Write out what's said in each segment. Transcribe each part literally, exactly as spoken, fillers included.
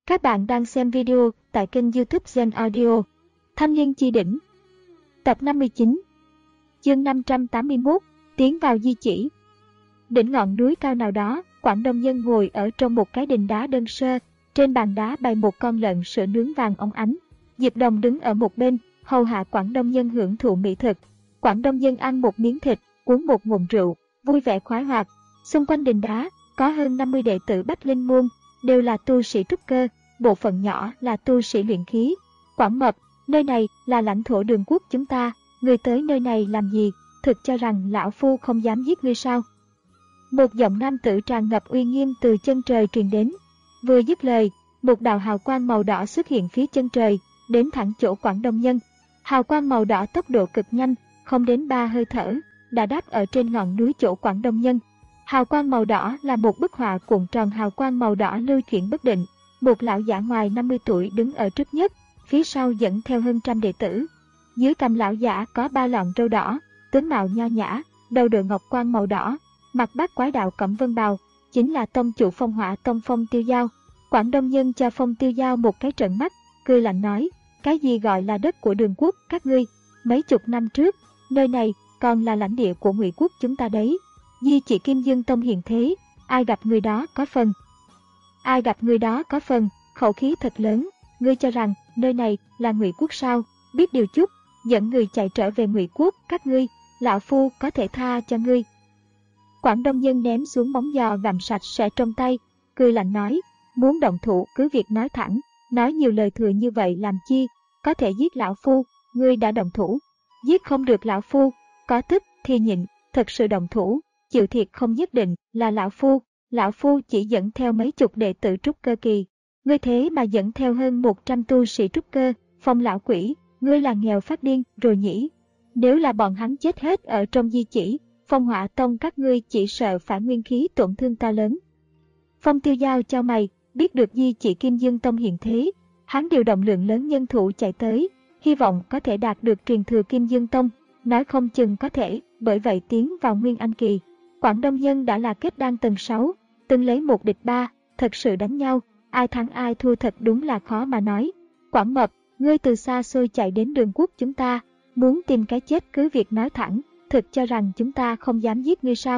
Các bạn đang xem video tại kênh YouTube Gen Audio. Thanh Liên Chi Đỉnh. Tập năm mươi chín. Chương năm trăm tám mươi mốt. Tiến vào di chỉ. Đỉnh ngọn núi cao nào đó, Quảng Đông Nhân ngồi ở trong một cái đình đá đơn sơ. Trên bàn đá bày một con lợn sữa nướng vàng óng ánh. Diệp Đồng đứng ở một bên, hầu hạ Quảng Đông Nhân hưởng thụ mỹ thực. Quảng Đông Nhân ăn một miếng thịt, uống một ngụm rượu, vui vẻ khoái hoạt. Xung quanh đình đá có hơn năm mươi đệ tử Bách Linh Môn, đều là tu sĩ trúc cơ, bộ phận nhỏ là tu sĩ luyện khí. Quảng Mập, nơi này là lãnh thổ Đường Quốc chúng ta, ngươi tới nơi này làm gì? Thực cho rằng lão phu không dám giết ngươi sao? Một giọng nam tử tràn ngập uy nghiêm từ chân trời truyền đến. Vừa dứt lời, một đạo hào quang màu đỏ xuất hiện phía chân trời, đến thẳng chỗ Quảng Đông Nhân. Hào quang màu đỏ tốc độ cực nhanh, không đến ba hơi thở, đã đáp ở trên ngọn núi chỗ Quảng Đông Nhân. Hào quang màu đỏ là một bức họa cuộn tròn hào quang màu đỏ lưu chuyển bất định. Một lão giả ngoài năm mươi tuổi đứng ở trước nhất, phía sau dẫn theo hơn trăm đệ tử. Dưới cằm lão giả có ba lọn râu đỏ, tướng mạo nho nhã, đầu đội ngọc quan màu đỏ, mặt bát quái đạo cẩm vân bào, chính là tông chủ Phong Hỏa Tông Phong Tiêu Giao. Quảng Đông Nhân cho Phong Tiêu Giao một cái trợn mắt, cười lạnh nói: cái gì gọi là đất của Đường Quốc các ngươi? Mấy chục năm trước, nơi này còn là lãnh địa của Ngụy Quốc chúng ta đấy. Di chỉ Kim Dương Tông hiện thế, ai gặp người đó có phần. Ai gặp người đó có phần, khẩu khí thật lớn. Ngươi cho rằng nơi này là Ngụy Quốc sao? Biết điều chút, dẫn người chạy trở về Ngụy Quốc các ngươi, lão phu có thể tha cho ngươi. Quảng Đông Nhân ném xuống móng giò gặm sạch sẽ trong tay, cười lạnh nói: muốn động thủ cứ việc nói thẳng, nói nhiều lời thừa như vậy làm chi? Có thể giết lão phu, ngươi đã động thủ. Giết không được lão phu, có tức thì nhịn, thật sự động thủ, chịu thiệt không nhất định là lão phu. Lão phu chỉ dẫn theo mấy chục đệ tử trúc cơ kỳ, ngươi thế mà dẫn theo hơn một trăm tu sĩ trúc cơ. Phong lão quỷ, ngươi là nghèo phát điên rồi nhỉ? Nếu là bọn hắn chết hết ở trong di chỉ, Phong Hỏa Tông các ngươi chỉ sợ phải nguyên khí tổn thương to lớn. Phong Tiêu Giao chau mày, biết được di chỉ Kim Dương Tông hiện thế, hắn điều động lượng lớn nhân thủ chạy tới, hy vọng có thể đạt được truyền thừa Kim Dương Tông, nói không chừng có thể bởi vậy tiến vào Nguyên Anh kỳ. Quảng Đông Nhân đã là kết đan tầng sáu, từng lấy một địch ba, thật sự đánh nhau, ai thắng ai thua thật đúng là khó mà nói. Quảng Mập, ngươi từ xa xôi chạy đến Đường Quốc chúng ta, muốn tìm cái chết cứ việc nói thẳng, thực cho rằng chúng ta không dám giết ngươi sao?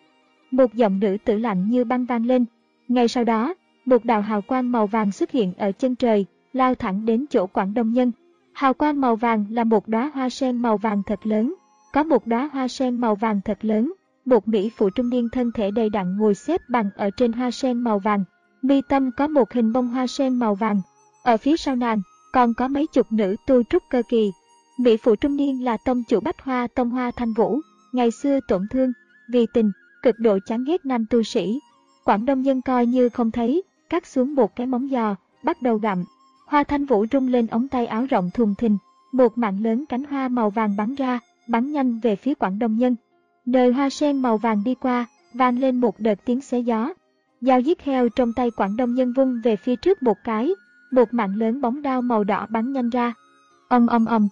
Một giọng nữ tử lạnh như băng vang lên. Ngay sau đó, một đạo hào quang màu vàng xuất hiện ở chân trời, lao thẳng đến chỗ Quảng Đông Nhân. Hào quang màu vàng là một đóa hoa sen màu vàng thật lớn, có một đóa hoa sen màu vàng thật lớn. Một mỹ phụ trung niên thân thể đầy đặn ngồi xếp bằng ở trên hoa sen màu vàng, mi tâm có một hình bông hoa sen màu vàng. Ở phía sau nàng còn có mấy chục nữ tu trúc cơ kỳ. Mỹ phụ trung niên là tông chủ Bách Hoa Tông Hoa Thanh Vũ, ngày xưa tổn thương vì tình, cực độ chán ghét nam tu sĩ. Quảng Đông Nhân coi như không thấy, cắt xuống một cái móng giò, bắt đầu gặm. Hoa Thanh Vũ rung lên ống tay áo rộng thùng thình, một mảng lớn cánh hoa màu vàng bắn ra, bắn nhanh về phía Quảng Đông Nhân. Nơi hoa sen màu vàng đi qua, vang lên một đợt tiếng xé gió. Dao giết heo trong tay Quảng Đông Nhân vung về phía trước một cái, một mảng lớn bóng đao màu đỏ bắn nhanh ra. Ầm ầm ầm.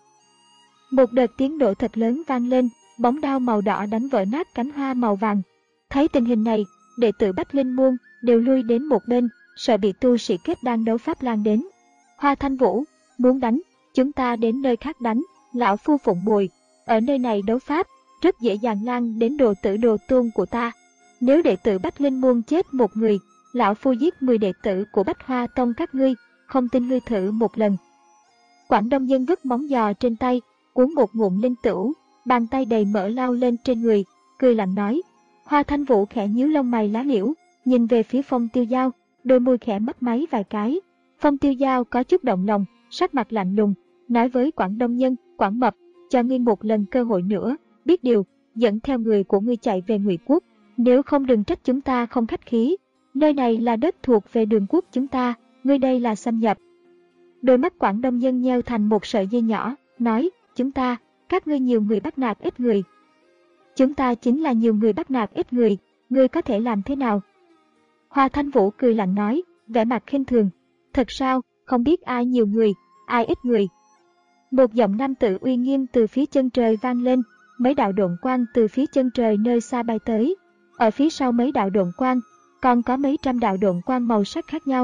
Một đợt tiếng nổ thật lớn vang lên, bóng đao màu đỏ đánh vỡ nát cánh hoa màu vàng. Thấy tình hình này, đệ tử Bách Linh Môn đều lui đến một bên, sợ bị tu sĩ kết đan đấu pháp lan đến. Hoa Thanh Vũ, muốn đánh, chúng ta đến nơi khác đánh, lão phu phụng bồi, ở nơi này đấu pháp rất dễ dàng lan đến đồ tử đồ tôn của ta. Nếu đệ tử Bách Linh Môn chết một người, lão phu giết mười đệ tử của Bách Hoa Tông các ngươi, không tin ngươi thử một lần. Quảng Đông Nhân vứt móng giò trên tay, uống một ngụm linh tửu, bàn tay đầy mỡ lao lên trên người, cười lạnh nói. Hoa Thanh Vũ khẽ nhíu lông mày lá liễu, nhìn về phía Phong Tiêu Giao, đôi môi khẽ mấp máy vài cái. Phong Tiêu Giao có chút động lòng, sắc mặt lạnh lùng, nói với Quảng Đông Nhân: Quảng Mập, cho ngươi một lần cơ hội nữa, biết điều, dẫn theo người của ngươi chạy về Ngụy Quốc, nếu không đừng trách chúng ta không khách khí. Nơi này là đất thuộc về Đường Quốc chúng ta, ngươi đây là xâm nhập. Đôi mắt Quảng Đông Nhân nheo thành một sợi dây nhỏ, nói: chúng ta, các ngươi nhiều người bắt nạt ít người. Chúng ta chính là nhiều người bắt nạt ít người, ngươi có thể làm thế nào? Hoa Thanh Vũ cười lạnh nói, vẻ mặt khinh thường: thật sao, không biết ai nhiều người, ai ít người. Một giọng nam tử uy nghiêm từ phía chân trời vang lên, mấy đạo độn quang từ phía chân trời nơi xa bay tới. Ở phía sau mấy đạo độn quang, còn có mấy trăm đạo độn quang màu sắc khác nhau,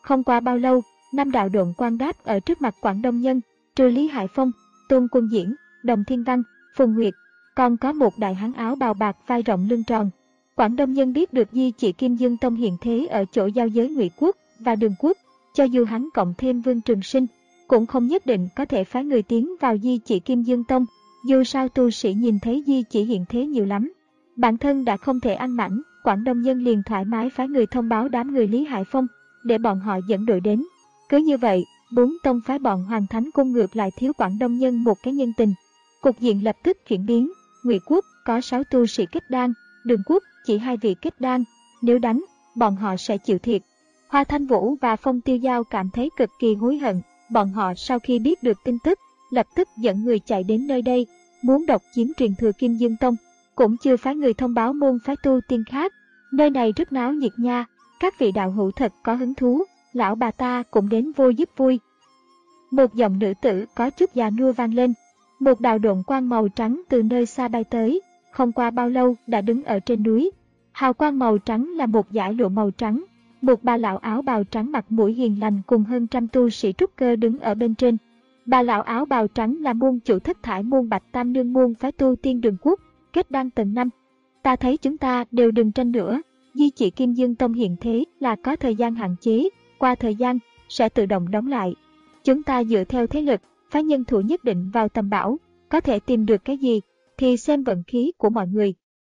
Không qua bao lâu, năm đạo độn quang đáp ở trước mặt Quảng Đông Nhân, trừ Lý Hải Phong, Tôn Quân Diễn, Đồng Thiên Văn, Phùng Nguyệt, còn có một đại hán áo bào bạc vai rộng lưng tròn. Quảng Đông Nhân biết được Di Chỉ Kim Dương Tông hiện thế ở chỗ giao giới Ngụy Quốc và Đường Quốc, cho dù hắn cộng thêm Vương Trường Sinh, cũng không nhất định có thể phái người tiến vào Di Chỉ Kim Dương Tông, dù sao tu sĩ nhìn thấy Di Chỉ hiện thế nhiều lắm. Bản thân đã không thể ăn mảnh, Quảng Đông Nhân liền thoải mái phái người thông báo đám người Lý Hải Phong, để bọn họ dẫn đội đến. Cứ như vậy, bốn tông phái bọn Hoàng Thánh Cung ngược lại thiếu Quảng Đông Nhân một cái nhân tình. Cục diện lập tức chuyển biến, Ngụy Quốc có sáu tu sĩ kết đan, Đường Quốc chỉ hai vị kết đan, nếu đánh, bọn họ sẽ chịu thiệt. Hoa Thanh Vũ và Phong Tiêu Giao cảm thấy cực kỳ hối hận, bọn họ sau khi biết được tin tức, lập tức dẫn người chạy đến nơi đây, muốn độc chiếm truyền thừa Kim Dương Tông, cũng chưa phái người thông báo môn phái tu tiên khác. Nơi này rất náo nhiệt nha, các vị đạo hữu thật có hứng thú, lão bà ta cũng đến vô giúp vui. Một giọng nữ tử có chút già nua vang lên, một đạo độn quang màu trắng từ nơi xa bay tới, không qua bao lâu đã đứng ở trên núi. Hào quang màu trắng là một dải lụa màu trắng, một bà lão áo bào trắng mặt mũi hiền lành cùng hơn trăm tu sĩ trúc cơ đứng ở bên trên. Bà lão áo bào trắng là môn chủ Thất Thải môn Bạch Tam Nương môn phái tu tiên Đường Quốc, kết đan tầng năm. Ta thấy chúng ta đều đừng tranh nữa, Di Chỉ Kim Dương Tông hiện thế là có thời gian hạn chế, qua thời gian sẽ tự động đóng lại. Chúng ta dựa theo thế lực, phái nhân thủ nhất định vào tầm bảo, có thể tìm được cái gì thì xem vận khí của mọi người.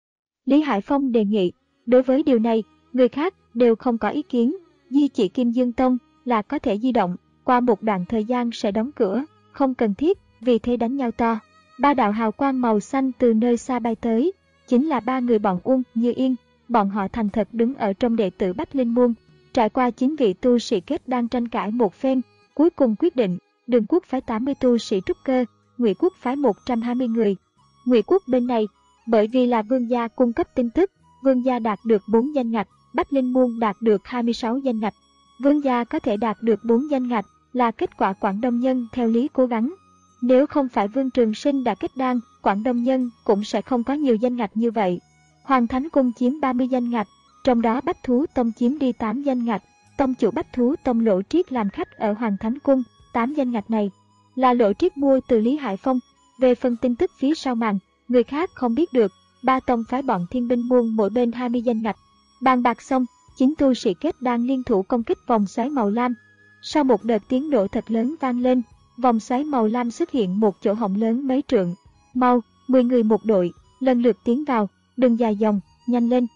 Lý Hải Phong đề nghị, đối với điều này, người khác đều không có ý kiến. Di Chỉ Kim Dương Tông là có thể di động, qua một đoạn thời gian sẽ đóng cửa, không cần thiết, vì thế đánh nhau to. Ba đạo hào quang màu xanh từ nơi xa bay tới, chính là ba người bọn Uông Như Yên, bọn họ thành thật đứng ở trong đệ tử Bách Linh Môn. Trải qua chín vị tu sĩ kết đang tranh cãi một phen, cuối cùng quyết định, Đường Quốc phái tám mươi tu sĩ trúc cơ, Ngụy Quốc phái một trăm hai mươi người. Ngụy Quốc bên này, bởi vì là Vương gia cung cấp tin tức, Vương gia đạt được bốn danh ngạch, Bách Linh Môn đạt được hai mươi sáu danh ngạch. Vương gia có thể đạt được bốn danh ngạch là kết quả Quảng Đông Nhân theo lý cố gắng. Nếu không phải Vương Trường Sinh đã kết đan, Quảng Đông Nhân cũng sẽ không có nhiều danh ngạch như vậy. Hoàng Thánh Cung chiếm ba mươi danh ngạch, trong đó Bách Thú Tông chiếm đi tám danh ngạch. Tông chủ Bách Thú Tông Lỗ Triết làm khách ở Hoàng Thánh Cung, tám danh ngạch này là Lỗ Triết mua từ Lý Hải Phong. Về phần tin tức phía sau màn, người khác không biết được, ba tông phái bọn Thiên Binh Môn mỗi bên hai mươi danh ngạch. Bàn bạc xong, chín tu sĩ kết đan liên thủ công kích vòng xoáy màu lam. Sau một đợt tiếng nổ thật lớn vang lên, vòng xoáy màu lam xuất hiện một chỗ hổng lớn mấy trượng. Mau, mười người một đội, lần lượt tiến vào, đừng dài dòng, nhanh lên.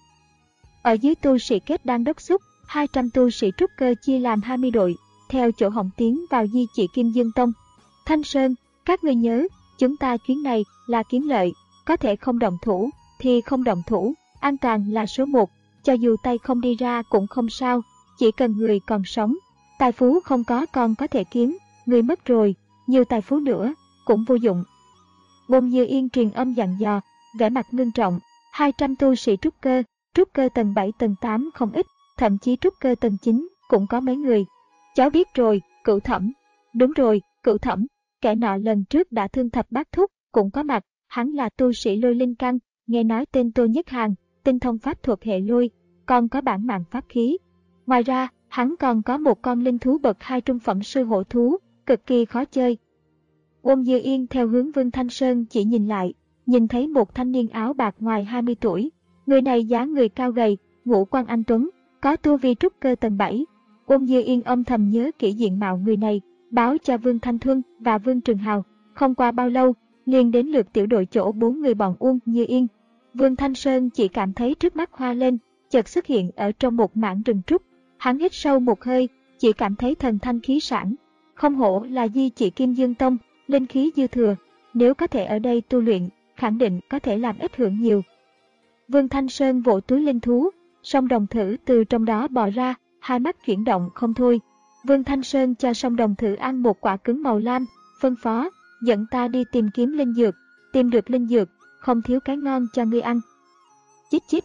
Ở dưới tu sĩ kết đan đốc xúc, hai trăm tu sĩ trúc cơ chia làm hai mươi đội, theo chỗ hổng tiến vào Di Chỉ Kim Dương Tông. Thanh Sơn, các người nhớ, chúng ta chuyến này là kiếm lợi, có thể không động thủ, thì không động thủ, an toàn là số một, cho dù tay không đi ra cũng không sao, chỉ cần người còn sống. Tài phú không có còn có thể kiếm, người mất rồi, nhiều tài phú nữa, cũng vô dụng. Bông Như Yên truyền âm dặn dò, vẻ mặt ngưng trọng, hai trăm tu sĩ trúc cơ, trúc cơ tầng bảy tầng tám không ít, thậm chí trúc cơ tầng chín cũng có mấy người. Cháu biết rồi, Cửu Thẩm. Đúng rồi, Cửu Thẩm, kẻ nọ lần trước đã thương Thập Bát Thúc, cũng có mặt, hắn là tu sĩ lôi linh căn, nghe nói tên Tô Nhất Hàn, tinh thông pháp thuật hệ lôi, còn có bản mạng pháp khí. Ngoài ra, hắn còn có một con linh thú bậc hai trung phẩm sư hổ thú, cực kỳ khó chơi. Uông Như Yên theo hướng Vương Thanh Sơn chỉ nhìn lại, nhìn thấy một thanh niên áo bạc ngoài hai mươi tuổi. Người này dáng người cao gầy, ngũ quan anh tuấn, có tu vi trúc cơ tầng bảy. Uông Như Yên âm thầm nhớ kỹ diện mạo người này, báo cho Vương Thanh Thuân và Vương Trường Hào. Không qua bao lâu, liền đến lượt tiểu đội chỗ bốn người bọn Uông Như Yên. Vương Thanh Sơn chỉ cảm thấy trước mắt hoa lên, chợt xuất hiện ở trong một mảng rừng trúc. Hắn hít sâu một hơi, chỉ cảm thấy thần thanh khí sản. Không hổ là Di Chỉ Kim Dương Tông, linh khí dư thừa. Nếu có thể ở đây tu luyện, khẳng định có thể làm ít hưởng nhiều. Vương Thanh Sơn vỗ túi linh thú, song đồng thử từ trong đó bò ra, hai mắt chuyển động không thôi. Vương Thanh Sơn cho song đồng thử ăn một quả cứng màu lam, phân phó, dẫn ta đi tìm kiếm linh dược, tìm được linh dược, không thiếu cái ngon cho ngươi ăn. Chít chít.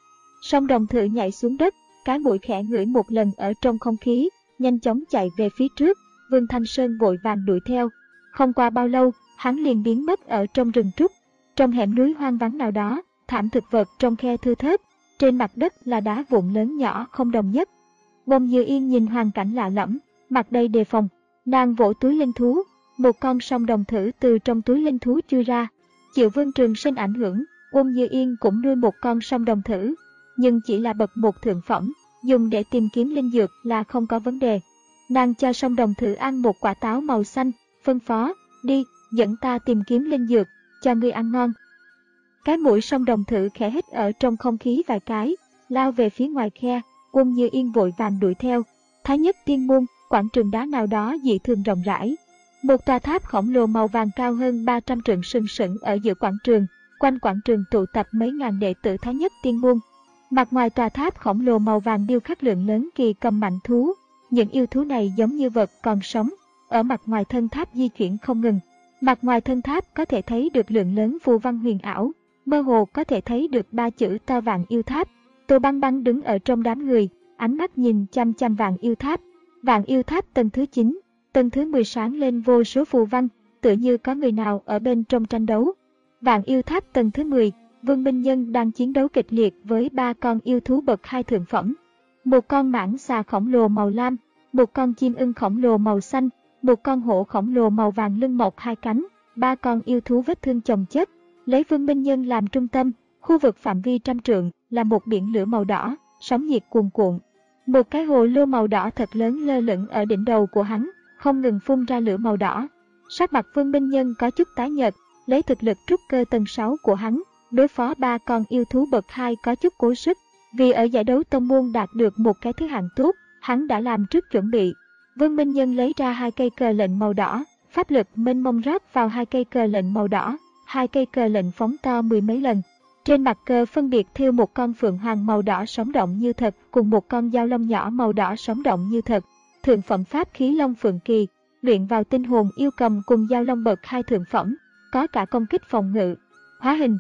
Song đồng thử nhảy xuống đất, cái mũi khẽ ngửi một lần ở trong không khí, nhanh chóng chạy về phía trước. Vương Thanh Sơn vội vàng đuổi theo. Không qua bao lâu, hắn liền biến mất ở trong rừng trúc. Trong hẻm núi hoang vắng nào đó, thảm thực vật trong khe thưa thớt, trên mặt đất là đá vụn lớn nhỏ không đồng nhất. Bông Như Yên nhìn hoàn cảnh lạ lẫm, mặt đầy đề phòng. Nàng vỗ túi linh thú, một con song đồng thử từ trong túi linh thú chui ra. Chịu Vương Trường Sinh ảnh hưởng, Bông Như Yên cũng nuôi một con song đồng thử, nhưng chỉ là bậc một thượng phẩm, dùng để tìm kiếm linh dược là không có vấn đề. Nàng cho song đồng thử ăn một quả táo màu xanh, phân phó, đi, dẫn ta tìm kiếm linh dược, cho ngươi ăn ngon. Cái mũi song đồng thử khẽ hít ở trong không khí vài cái, lao về phía ngoài khe. Bông Như Yên vội vàng đuổi theo. Thái Nhất Tiên Môn, quảng trường đá nào đó dị thường rộng rãi. Một tòa tháp khổng lồ màu vàng cao hơn ba trăm trượng sừng sững ở giữa quảng trường. Quanh quảng trường tụ tập mấy ngàn đệ tử Thái Nhất Tiên Môn. Mặt ngoài tòa tháp khổng lồ màu vàng điêu khắc lượng lớn kỳ cầm mạnh thú. Những yêu thú này giống như vật còn sống, ở mặt ngoài thân tháp di chuyển không ngừng. Mặt ngoài thân tháp có thể thấy được lượng lớn phù văn huyền ảo, mơ hồ có thể thấy được ba chữ to Vạn Yêu Tháp. Tô Băng Băng đứng ở trong đám người, ánh mắt nhìn chăm chăm Vạn Yêu Tháp. Vạn Yêu Tháp tầng thứ chín, tầng thứ mười sáng lên vô số phù văn, tựa như có người nào ở bên trong tranh đấu. Vạn Yêu Tháp tầng thứ mười, Vương Minh Nhân đang chiến đấu kịch liệt với ba con yêu thú bậc hai thượng phẩm. Một con mãng xà khổng lồ màu lam, một con chim ưng khổng lồ màu xanh, một con hổ khổng lồ màu vàng lưng mọc hai cánh, ba con yêu thú vết thương chồng chất. Lấy Vương Minh Nhân làm trung tâm, khu vực phạm vi trăm trượng là một biển lửa màu đỏ, sóng nhiệt cuồn cuộn. Một cái hồ lô màu đỏ thật lớn lơ lửng ở đỉnh đầu của hắn, không ngừng phun ra lửa màu đỏ. Sắc mặt Vương Minh Nhân có chút tái nhợt, lấy thực lực trúc cơ tầng sáu của hắn, đối phó ba con yêu thú bậc hai có chút cố sức. Vì ở giải đấu tông môn đạt được một cái thứ hạng tốt, hắn đã làm trước chuẩn bị. Vương Minh Nhân lấy ra hai cây cờ lệnh màu đỏ, pháp lực mênh mông rót vào hai cây cờ lệnh màu đỏ, hai cây cờ lệnh phóng to mười mấy lần. Trên mặt cờ phân biệt thêu một con phượng hoàng màu đỏ sống động như thật cùng một con dao long nhỏ màu đỏ sống động như thật. Thượng phẩm pháp khí Long Phượng Kỳ, luyện vào tinh hồn yêu cầm cùng dao long bậc hai thượng phẩm, có cả công kích phòng ngự, hóa hình.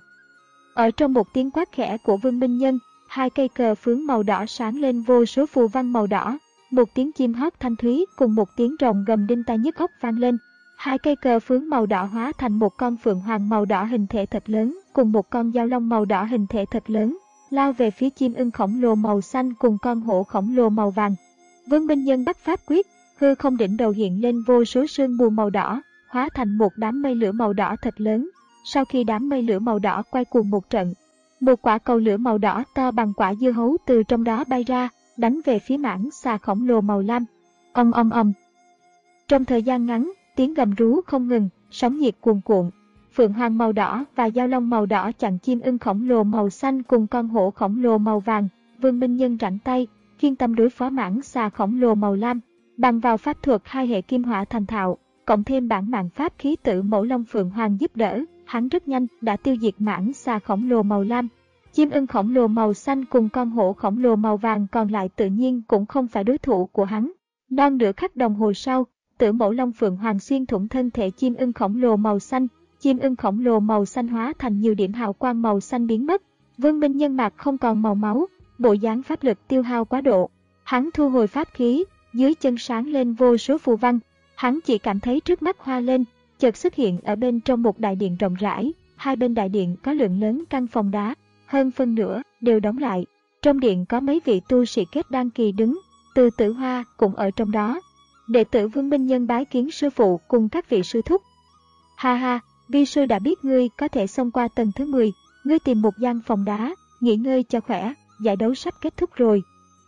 Ở trong một tiếng quát khẽ của Vương Minh Nhân, hai cây cờ phướng màu đỏ sáng lên vô số phù văn màu đỏ, một tiếng chim hót thanh thúy cùng một tiếng rồng gầm đinh tai nhức óc vang lên. Hai cây cờ phướng màu đỏ hóa thành một con phượng hoàng màu đỏ hình thể thật lớn cùng một con dao long màu đỏ hình thể thật lớn, lao về phía chim ưng khổng lồ màu xanh cùng con hổ khổng lồ màu vàng. Vương Minh Nhân bắt pháp quyết, hư không đỉnh đầu hiện lên vô số sương mù màu đỏ, hóa thành một đám mây lửa màu đỏ thật lớn. Sau khi đám mây lửa màu đỏ quay cuồng một trận, một quả cầu lửa màu đỏ to bằng quả dưa hấu từ trong đó bay ra, đánh về phía mãng xà khổng lồ màu lam. Ong ong ong. Trong thời gian ngắn, tiếng gầm rú không ngừng, sóng nhiệt cuồn cuộn. Phượng hoàng màu đỏ và dao long màu đỏ chặn chim ưng khổng lồ màu xanh cùng con hổ khổng lồ màu vàng. Vương Minh Nhân rảnh tay, chuyên tâm đối phó mãng xà khổng lồ màu lam, bằng vào pháp thuật hai hệ kim hỏa thành thạo, cộng thêm bản mạng pháp khí tự mẫu long phượng hoàng giúp đỡ, hắn rất nhanh đã tiêu diệt mãng xà khổng lồ màu lam. Chim ưng khổng lồ màu xanh cùng con hổ khổng lồ màu vàng còn lại tự nhiên cũng không phải đối thủ của hắn. Non nửa khắc đồng hồ sau, Tử mẫu long phượng hoàng xuyên thủng thân thể chim ưng khổng lồ màu xanh, chim ưng khổng lồ màu xanh hóa thành nhiều điểm hào quang màu xanh biến mất. Vương Minh Nhân mặt không còn màu máu, bộ dáng pháp lực tiêu hao quá độ. Hắn thu hồi pháp khí, dưới chân sáng lên vô số phù văn. Hắn chỉ cảm thấy trước mắt hoa lên, chợt xuất hiện ở bên trong một đại điện rộng rãi. Hai bên đại điện có lượng lớn căn phòng đá, hơn phân nửa đều đóng lại. Trong điện có mấy vị tu sĩ kết đan kỳ đứng, Từ Tử Hoa cũng ở trong đó. Đệ tử Vương Minh Nhân bái kiến sư phụ cùng các vị sư thúc. Ha ha, vi sư đã biết ngươi có thể xông qua tầng thứ mười, ngươi tìm một gian phòng đá, nghỉ ngơi cho khỏe, giải đấu sắp kết thúc rồi.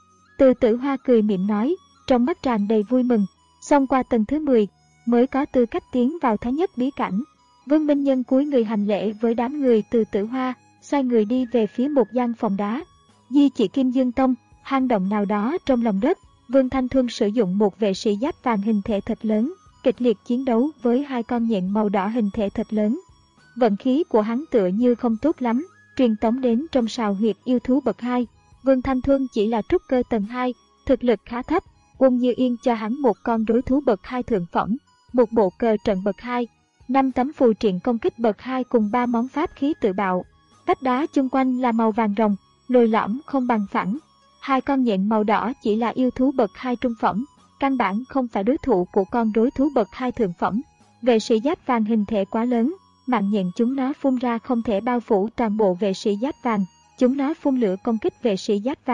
Từ Tử Hoa cười mỉm nói, trong mắt tràn đầy vui mừng, xông qua tầng thứ mười, mới có tư cách tiến vào Thái Nhất bí cảnh. Vương Minh Nhân cúi người hành lễ với đám người Từ Tử Hoa, xoay người đi về phía một gian phòng đá. Di chỉ Kim Dương Tông, hang động nào đó trong lòng đất. Vương Thanh Thuân sử dụng một vệ sĩ giáp vàng hình thể thật lớn, kịch liệt chiến đấu với hai con nhện màu đỏ hình thể thật lớn. Vận khí của hắn tựa như không tốt lắm, truyền tống đến trong sào huyệt yêu thú bậc hai. Vương Thanh Thuân chỉ là trúc cơ tầng hai, thực lực khá thấp. Quân Như Yên cho hắn một con đối thú bậc hai thượng phẩm, một bộ cờ trận bậc hai, năm tấm phù triện công kích bậc hai cùng ba món pháp khí tự bạo. Vách đá chung quanh là màu vàng rồng, lồi lõm không bằng phẳng. Hai con nhện màu đỏ chỉ là yêu thú bậc hai trung phẩm, căn bản không phải đối thủ của con đối thú bậc hai thượng phẩm. Vệ sĩ giáp vàng hình thể quá lớn, mạng nhện chúng nó phun ra không thể bao phủ toàn bộ vệ sĩ giáp vàng, chúng nó phun lửa công kích vệ sĩ giáp vàng.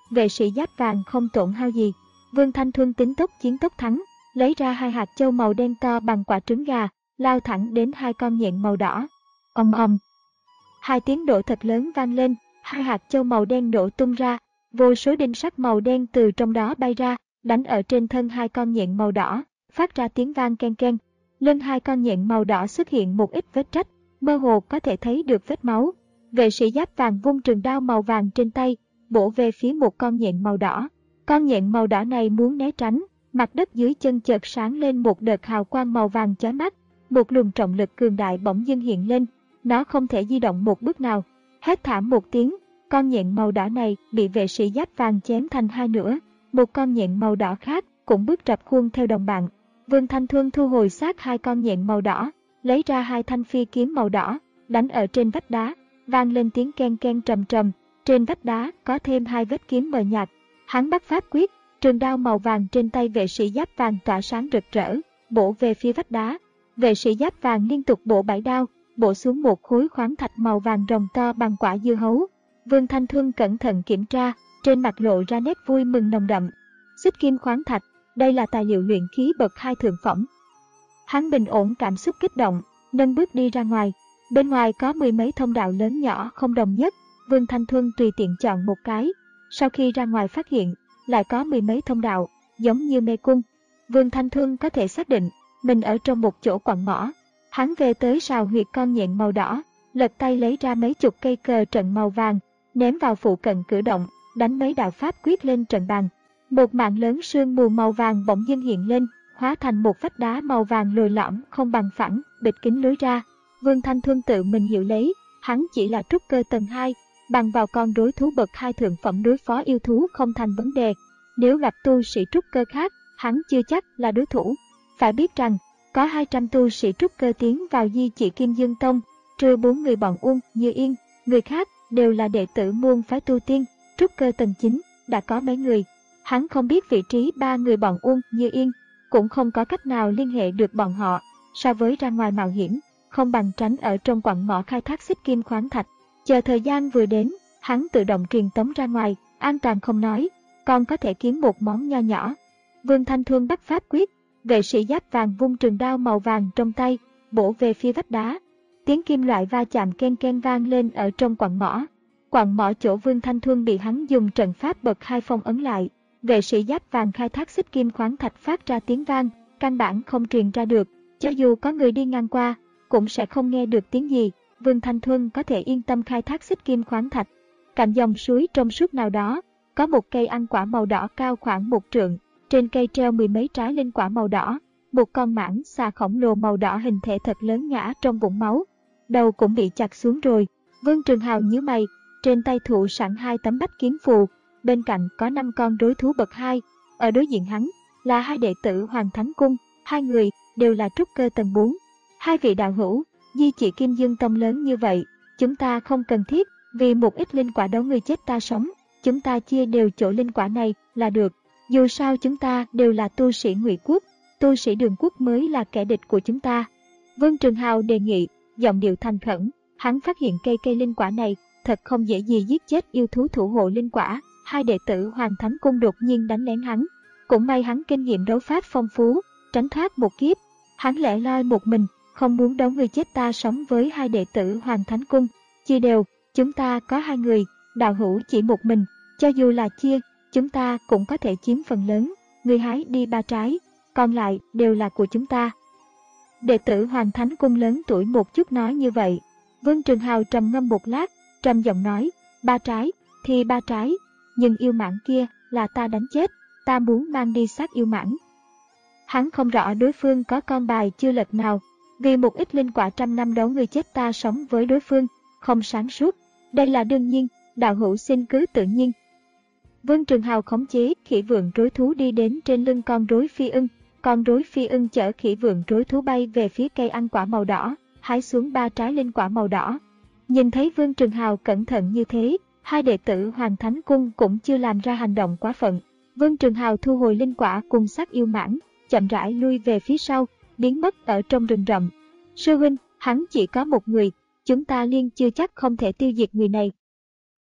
vệ sĩ giáp vàng không tổn hao gì. Vương Thanh Thuân tính tốc chiến tốc thắng, lấy ra hai hạt châu màu đen to bằng quả trứng gà, lao thẳng đến hai con nhện màu đỏ. Ầm ầm. Hai tiếng nổ thật lớn vang lên, hai hạt châu màu đen nổ tung ra, vô số đinh sắt màu đen từ trong đó bay ra, đánh ở trên thân hai con nhện màu đỏ, phát ra tiếng vang ken ken. Lưng hai con nhện màu đỏ xuất hiện một ít vết rách, mơ hồ có thể thấy được vết máu. Vệ sĩ giáp vàng vung trường đao màu vàng trên tay, bổ về phía một con nhện màu đỏ. Con nhện màu đỏ này muốn né tránh, mặt đất dưới chân chợt sáng lên một đợt hào quang màu vàng chói mắt, một luồng trọng lực cường đại bỗng dưng hiện lên, nó không thể di động một bước nào. Hét thảm một tiếng, con nhện màu đỏ này bị vệ sĩ giáp vàng chém thành hai nửa, một con nhện màu đỏ khác cũng bước rập khuôn theo đồng bạn. Vương Thanh Thuân thu hồi xác hai con nhện màu đỏ, lấy ra hai thanh phi kiếm màu đỏ, đánh ở trên vách đá, vang lên tiếng ken ken trầm trầm, trên vách đá có thêm hai vết kiếm mờ nhạt. Hắn bắt pháp quyết, trường đao màu vàng trên tay vệ sĩ giáp vàng tỏa sáng rực rỡ, bổ về phía vách đá. Vệ sĩ giáp vàng liên tục bổ bảy đao, bổ xuống một khối khoáng thạch màu vàng rồng to bằng quả dưa hấu. Vương Thanh Thuân cẩn thận kiểm tra, trên mặt lộ ra nét vui mừng nồng đậm. Xích kim khoáng thạch, đây là tài liệu luyện khí bậc hai thượng phẩm. Hắn bình ổn cảm xúc kích động, nâng bước đi ra ngoài. Bên ngoài có mười mấy thông đạo lớn nhỏ không đồng nhất, Vương Thanh Thuân tùy tiện chọn một cái. Sau khi ra ngoài phát hiện, lại có mười mấy thông đạo, giống như mê cung. Vương Thanh Thuân có thể xác định, mình ở trong một chỗ quặng mỏ. Hắn về tới sào huyệt con nhện màu đỏ, lật tay lấy ra mấy chục cây cờ trận màu vàng, ném vào phụ cận cửa động, đánh mấy đạo pháp quyết lên trận bàn. Một mảng lớn sương mù màu vàng bỗng dưng hiện lên, hóa thành một vách đá màu vàng lồi lõm không bằng phẳng, bịt kín lối ra. Vương Thanh Thuân tự mình hiểu lấy, hắn chỉ là trúc cơ tầng hai, bằng vào con đối thú bậc hai thượng phẩm đối phó yêu thú không thành vấn đề. Nếu gặp tu sĩ trúc cơ khác, hắn chưa chắc là đối thủ. Phải biết rằng, có hai trăm tu sĩ trúc cơ tiến vào Di Chỉ Kim Dương Tông, trừ bốn người bọn Uông Như Yên, người khác đều là đệ tử môn phái tu tiên, trúc cơ tầng chín, đã có mấy người. Hắn không biết vị trí ba người bọn Uông Như Yên, cũng không có cách nào liên hệ được bọn họ. So với ra ngoài mạo hiểm, không bằng tránh ở trong quặng mỏ khai thác xích kim khoáng thạch. Chờ thời gian vừa đến, hắn tự động truyền tống ra ngoài, an toàn không nói, còn có thể kiếm một món nho nhỏ. Vương Thanh Thuân bắt pháp quyết, vệ sĩ giáp vàng vung trường đao màu vàng trong tay, bổ về phía vách đá. Tiếng kim loại va chạm ken ken vang lên ở trong quặng mỏ. Quặng mỏ chỗ Vương Thanh Thuân bị hắn dùng trận pháp bậc hai phong ấn lại. Vệ sĩ giáp vàng khai thác xích kim khoáng thạch phát ra tiếng vang, căn bản không truyền ra được, cho dù có người đi ngang qua, cũng sẽ không nghe được tiếng gì. Vương Thanh Thuân có thể yên tâm khai thác xích kim khoáng thạch. Cạnh dòng suối trong suốt nào đó, có một cây ăn quả màu đỏ cao khoảng một trượng, trên cây treo mười mấy trái linh quả màu đỏ. Một con mãng xà khổng lồ màu đỏ hình thể thật lớn ngã trong vũng máu, đầu cũng bị chặt xuống rồi. Vương Trường Hào nhíu mày, trên tay thụ sẵn hai tấm bách kiếm phù, bên cạnh có năm con đối thú bậc hai, ở đối diện hắn là hai đệ tử Hoàng Thánh Cung, hai người đều là trúc cơ tầng bốn. Hai vị đạo hữu, Di Chỉ Kim Dương Tông lớn như vậy, chúng ta không cần thiết vì một ít linh quả đấu người chết ta sống, chúng ta chia đều chỗ linh quả này là được. Dù sao chúng ta đều là tu sĩ Ngụy Quốc, tu sĩ Đường Quốc mới là kẻ địch của chúng ta. Vương Trường Hào đề nghị, giọng điệu thành khẩn. Hắn phát hiện cây cây linh quả này thật không dễ gì giết chết yêu thú thủ hộ linh quả. Hai đệ tử Hoàng Thánh Cung đột nhiên đánh lén hắn, cũng may hắn kinh nghiệm đấu pháp phong phú, tránh thoát một kiếp. Hắn lẻ loi một mình, không muốn đấu người chết ta sống với hai đệ tử Hoàng Thánh Cung. Chia đều, chúng ta có hai người, đạo hữu chỉ một mình, cho dù là chia, chúng ta cũng có thể chiếm phần lớn. Người hái đi ba trái, còn lại đều là của chúng ta. Đệ tử Hoàng Thánh Cung lớn tuổi một chút nói như vậy. Vương Trường Hào trầm ngâm một lát, trầm giọng nói, ba trái, thì ba trái, nhưng yêu mãng kia là ta đánh chết, ta muốn mang đi xác yêu mãng. Hắn không rõ đối phương có con bài chưa lật nào, vì một ít linh quả trăm năm đấu người chết ta sống với đối phương, không sáng suốt. Đây là đương nhiên, đạo hữu xin cứ tự nhiên. Vương Trường Hào khống chế khỉ vượn rối thú đi đến trên lưng con rối phi ưng, con rối phi ưng chở khỉ vượn rối thú bay về phía cây ăn quả màu đỏ, hái xuống ba trái linh quả màu đỏ. Nhìn thấy Vương Trường Hào cẩn thận như thế, hai đệ tử Hoàng Thánh Cung cũng chưa làm ra hành động quá phận. Vương Trường Hào thu hồi linh quả cùng xác yêu mãng, chậm rãi lui về phía sau, biến mất ở trong rừng rậm. Sư huynh, hắn chỉ có một người, chúng ta liên chưa chắc không thể tiêu diệt người này.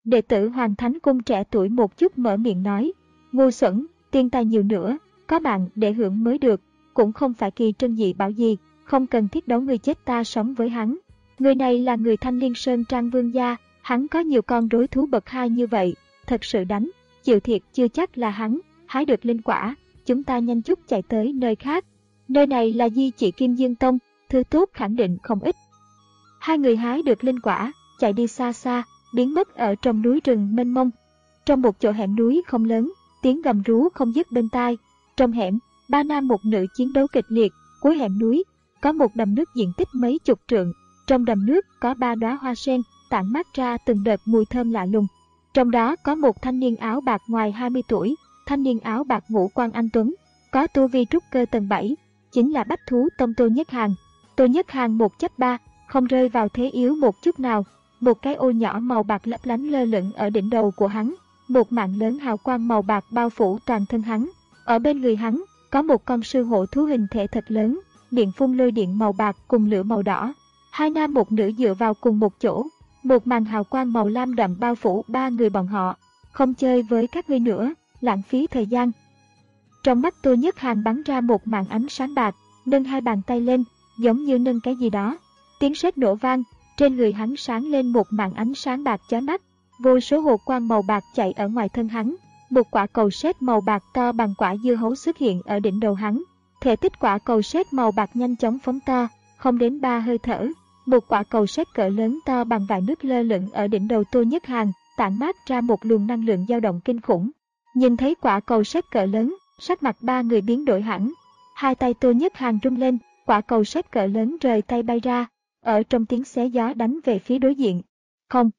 Đệ tử Hoàng Thánh Cung trẻ tuổi một chút mở miệng nói, ngu xuẩn, tiền tài nhiều nữa, có bạn để hưởng mới được, cũng không phải kỳ trân dị bảo gì, không cần thiết đấu người chết ta sống với hắn. Người này là người Thanh Liên Sơn Trang Vương gia, hắn có nhiều con đối thú bậc hai như vậy, thật sự đánh, chịu thiệt chưa chắc là hắn, hái được linh quả, chúng ta nhanh chút chạy tới nơi khác. Nơi này là di chỉ Kim Dương Tông, thứ tốt khẳng định không ít. Hai người hái được linh quả, chạy đi xa xa, biến mất ở trong núi rừng mênh mông. Trong một chỗ hẻm núi không lớn, tiếng gầm rú không dứt bên tai. Trong hẻm, ba nam một nữ chiến đấu kịch liệt, cuối hẻm núi, có một đầm nước diện tích mấy chục trượng. Trong đầm nước có ba đóa hoa sen, tản mát ra từng đợt mùi thơm lạ lùng. Trong đó có một thanh niên áo bạc ngoài hai mươi tuổi, thanh niên áo bạc ngũ quan anh tuấn, có tu vi trúc cơ tầng bảy, chính là bách thú tông Tô Nhất Hàn. Tô Nhất Hàn một chấp ba, không rơi vào thế yếu một chút nào. Một cái ô nhỏ màu bạc lấp lánh lơ lửng ở đỉnh đầu của hắn, một mạng lớn hào quang màu bạc bao phủ toàn thân hắn. Ở bên người hắn, có một con sư hổ thú hình thể thật lớn, miệng phun lôi điện màu bạc cùng lửa màu đỏ. Hai nam một nữ dựa vào cùng một chỗ, một màn hào quang màu lam đậm bao phủ ba người bọn họ. Không chơi với các ngươi nữa, lãng phí thời gian. Trong mắt Tô Nhất Hàn bắn ra một màn ánh sáng bạc, nâng hai bàn tay lên, giống như nâng cái gì đó. Tiếng sét nổ vang, trên người hắn sáng lên một màn ánh sáng bạc chói mắt, vô số hồ quang màu bạc chạy ở ngoài thân hắn. Một quả cầu sét màu bạc to bằng quả dưa hấu xuất hiện ở đỉnh đầu hắn. Thể tích quả cầu sét màu bạc nhanh chóng phóng to, không đến ba hơi thở. Một quả cầu sét cỡ lớn to bằng vại nước lơ lửng ở đỉnh đầu Tô Nhất Hàn, tản mát ra một luồng năng lượng dao động kinh khủng. Nhìn thấy quả cầu sét cỡ lớn, sắc mặt ba người biến đổi hẳn. Hai tay Tô Nhất Hàn rung lên, quả cầu sét cỡ lớn rời tay bay ra, ở trong tiếng xé gió đánh về phía đối diện. Không.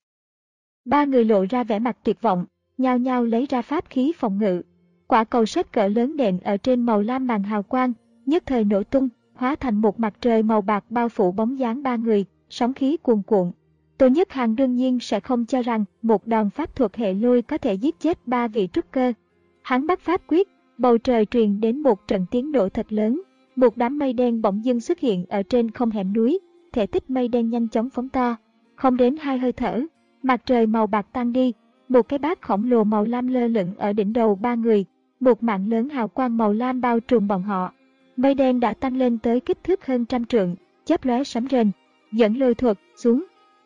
Ba người lộ ra vẻ mặt tuyệt vọng, nhao nhao lấy ra pháp khí phòng ngự. Quả cầu sét cỡ lớn đện ở trên màu lam màn hào quang, nhất thời nổ tung, hóa thành một mặt trời màu bạc bao phủ bóng dáng ba người, sóng khí cuồn cuộn. Tô Nhất Hàn đương nhiên sẽ không cho rằng một đòn pháp thuật hệ lôi có thể giết chết ba vị trúc cơ. Hắn bắt pháp quyết, bầu trời truyền đến một trận tiếng nổ thật lớn, một đám mây đen bỗng dưng xuất hiện ở trên không hẻm núi, thể tích mây đen nhanh chóng phóng to, không đến hai hơi thở, mặt trời màu bạc tan đi, một cái bát khổng lồ màu lam lơ lửng ở đỉnh đầu ba người, một mạng lớn hào quang màu lam bao trùm bọn họ. Mây đen đã tăng lên tới kích thước hơn trăm trượng, chớp lóe sấm rền, dẫn lôi thuật xuống.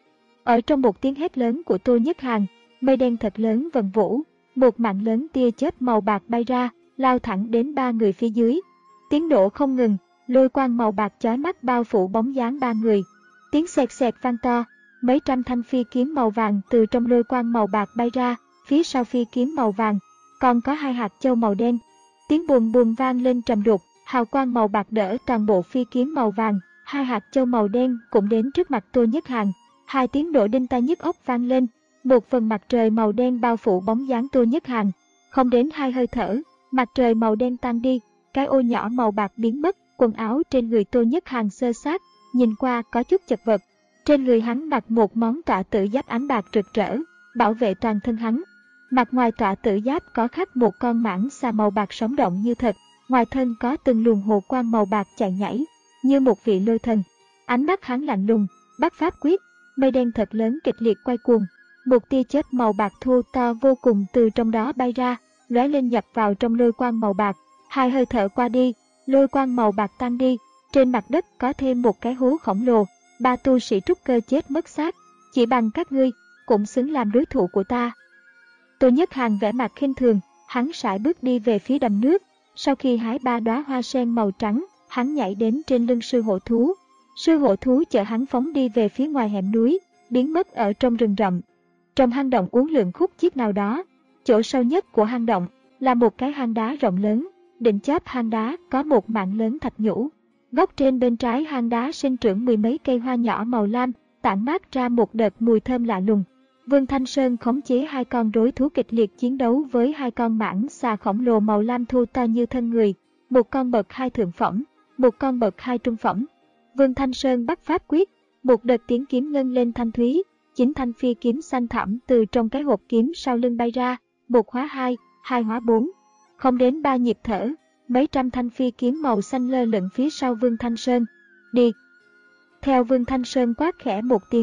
Ở trong một tiếng hét lớn của Tô Nhất Hàn, mây đen thật lớn vần vũ, một mạng lớn tia chớp màu bạc bay ra, lao thẳng đến ba người phía dưới. Tiếng nổ không ngừng, lôi quang màu bạc chói mắt bao phủ bóng dáng ba người. Tiếng xẹt xẹt vang to, mấy trăm thanh phi kiếm màu vàng từ trong lôi quang màu bạc bay ra, phía sau phi kiếm màu vàng còn có hai hạt châu màu đen. Tiếng bùm bùm vang lên trầm đục, hào quang màu bạc đỡ toàn bộ phi kiếm màu vàng, hai hạt châu màu đen cũng đến trước mặt Tô Nhất Hàn. Hai tiếng nổ đinh tai nhức óc vang lên, một phần mặt trời màu đen bao phủ bóng dáng Tô Nhất Hàn. Không đến hai hơi thở, mặt trời màu đen tan đi, cái ô nhỏ màu bạc biến mất, quần áo trên người Tô Nhất Hàn xơ xác, nhìn qua có chút chật vật. Trên người hắn mặc một món tọa tử giáp ánh bạc rực rỡ, bảo vệ toàn thân hắn. Mặt ngoài tọa tử giáp có khắc một con mãng xà màu bạc sống động như thật, ngoài thân có từng luồng hồ quang màu bạc chạy nhảy, như một vị lôi thần. Ánh mắt hắn lạnh lùng, bắt pháp quyết, mây đen thật lớn kịch liệt quay cuồng, một tia chớp màu bạc thô to vô cùng từ trong đó bay ra, lóe lên nhập vào trong lôi quang màu bạc. Hai hơi thở qua đi, lôi quang màu bạc tan đi, trên mặt đất có thêm một cái hố khổng lồ. Ba tu sĩ trúc cơ chết mất xác, chỉ bằng các ngươi cũng xứng làm đối thủ của ta. Tô Nhất Hàn vẻ mặt khinh thường, hắn sải bước đi về phía đầm nước. Sau khi hái ba đóa hoa sen màu trắng, hắn nhảy đến trên lưng sư hổ thú. Sư hổ thú chở hắn phóng đi về phía ngoài hẻm núi, biến mất ở trong rừng rậm. Trong hang động uốn lượn khúc chiết nào đó, chỗ sâu nhất của hang động là một cái hang đá rộng lớn, đỉnh chóp hang đá có một mảng lớn thạch nhũ. Góc trên bên trái hang đá sinh trưởng mười mấy cây hoa nhỏ màu lam, tản mát ra một đợt mùi thơm lạ lùng. Vương Thanh Sơn khống chế hai con đối thú kịch liệt chiến đấu với hai con mãng xà khổng lồ màu lam thu to như thân người, một con bậc hai thượng phẩm, một con bậc hai trung phẩm. Vương Thanh Sơn bắt pháp quyết, một đợt tiếng kiếm ngân lên thanh thúy, chín thanh phi kiếm xanh thẳm từ trong cái hộp kiếm sau lưng bay ra, một hóa hai, hai hóa bốn. Không đến ba nhịp thở, mấy trăm thanh phi kiếm màu xanh lơ lửng phía sau Vương Thanh Sơn. Đi! Theo Vương Thanh Sơn quát khẽ một tiếng,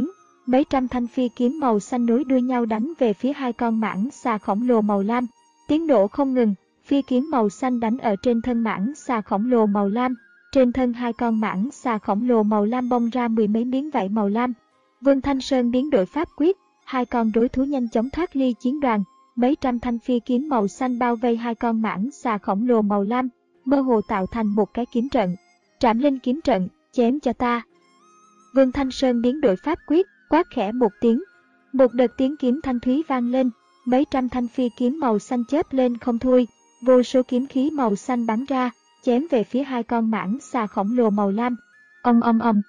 mấy trăm thanh phi kiếm màu xanh nối đuôi nhau đánh về phía hai con mãng xà khổng lồ màu lam. Tiếng nổ không ngừng, phi kiếm màu xanh đánh ở trên thân mãng xà khổng lồ màu lam. Trên thân hai con mãng xà khổng lồ màu lam bong ra mười mấy miếng vảy màu lam. Vương Thanh Sơn biến đổi pháp quyết, hai con đối thú nhanh chóng thoát ly chiến đoàn. Mấy trăm thanh phi kiếm màu xanh bao vây hai con mãng xà khổng lồ màu lam, mơ hồ tạo thành một cái kiếm trận. Trảm Linh kiếm trận, chém cho ta. Vương Thanh Sơn biến đổi pháp quyết, quát khẽ một tiếng. Một đợt tiếng kiếm thanh thúy vang lên, mấy trăm thanh phi kiếm màu xanh chớp lên không thôi, vô số kiếm khí màu xanh bắn ra, chém về phía hai con mãng xà khổng lồ màu lam. Ong ong ong.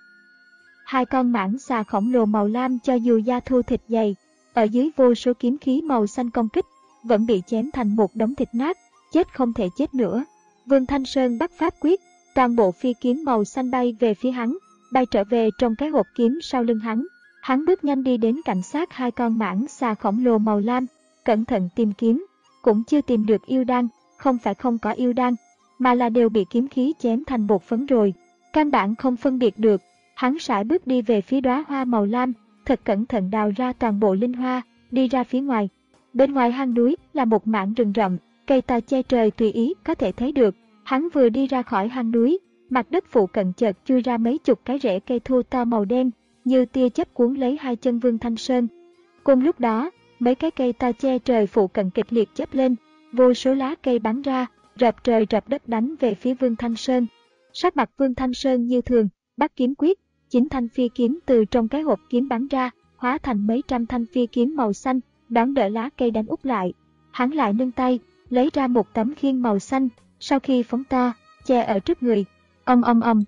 Hai con mãng xà khổng lồ màu lam cho dù da thô thịt dày, ở dưới vô số kiếm khí màu xanh công kích, vẫn bị chém thành một đống thịt nát, chết không thể chết nữa. Vương Thanh Sơn bắt pháp quyết, toàn bộ phi kiếm màu xanh bay về phía hắn, bay trở về trong cái hộp kiếm sau lưng hắn. Hắn bước nhanh đi đến cạnh sát hai con mãng xà khổng lồ màu lam, cẩn thận tìm kiếm, cũng chưa tìm được yêu đan, không phải không có yêu đan, mà là đều bị kiếm khí chém thành bột phấn rồi. Căn bản không phân biệt được, hắn sải bước đi về phía đóa hoa màu lam, thật cẩn thận đào ra toàn bộ linh hoa, đi ra phía ngoài. Bên ngoài hang núi là một mảng rừng rậm, cây to che trời tùy ý có thể thấy được. Hắn vừa đi ra khỏi hang núi, mặt đất phụ cận chợt chui ra mấy chục cái rễ cây thô to màu đen, như tia chớp cuốn lấy hai chân Vương Thanh Sơn. Cùng lúc đó, mấy cái cây to che trời phụ cận kịch liệt chớp lên, vô số lá cây bắn ra, rập trời rập đất đánh về phía Vương Thanh Sơn. Sắc mặt Vương Thanh Sơn như thường, bắt kiếm quyết, chín thanh phi kiếm từ trong cái hộp kiếm bắn ra, hóa thành mấy trăm thanh phi kiếm màu xanh, đón đỡ lá cây đánh úp lại. Hắn lại nâng tay, lấy ra một tấm khiên màu xanh, sau khi phóng to, che ở trước người. Ong ong ong.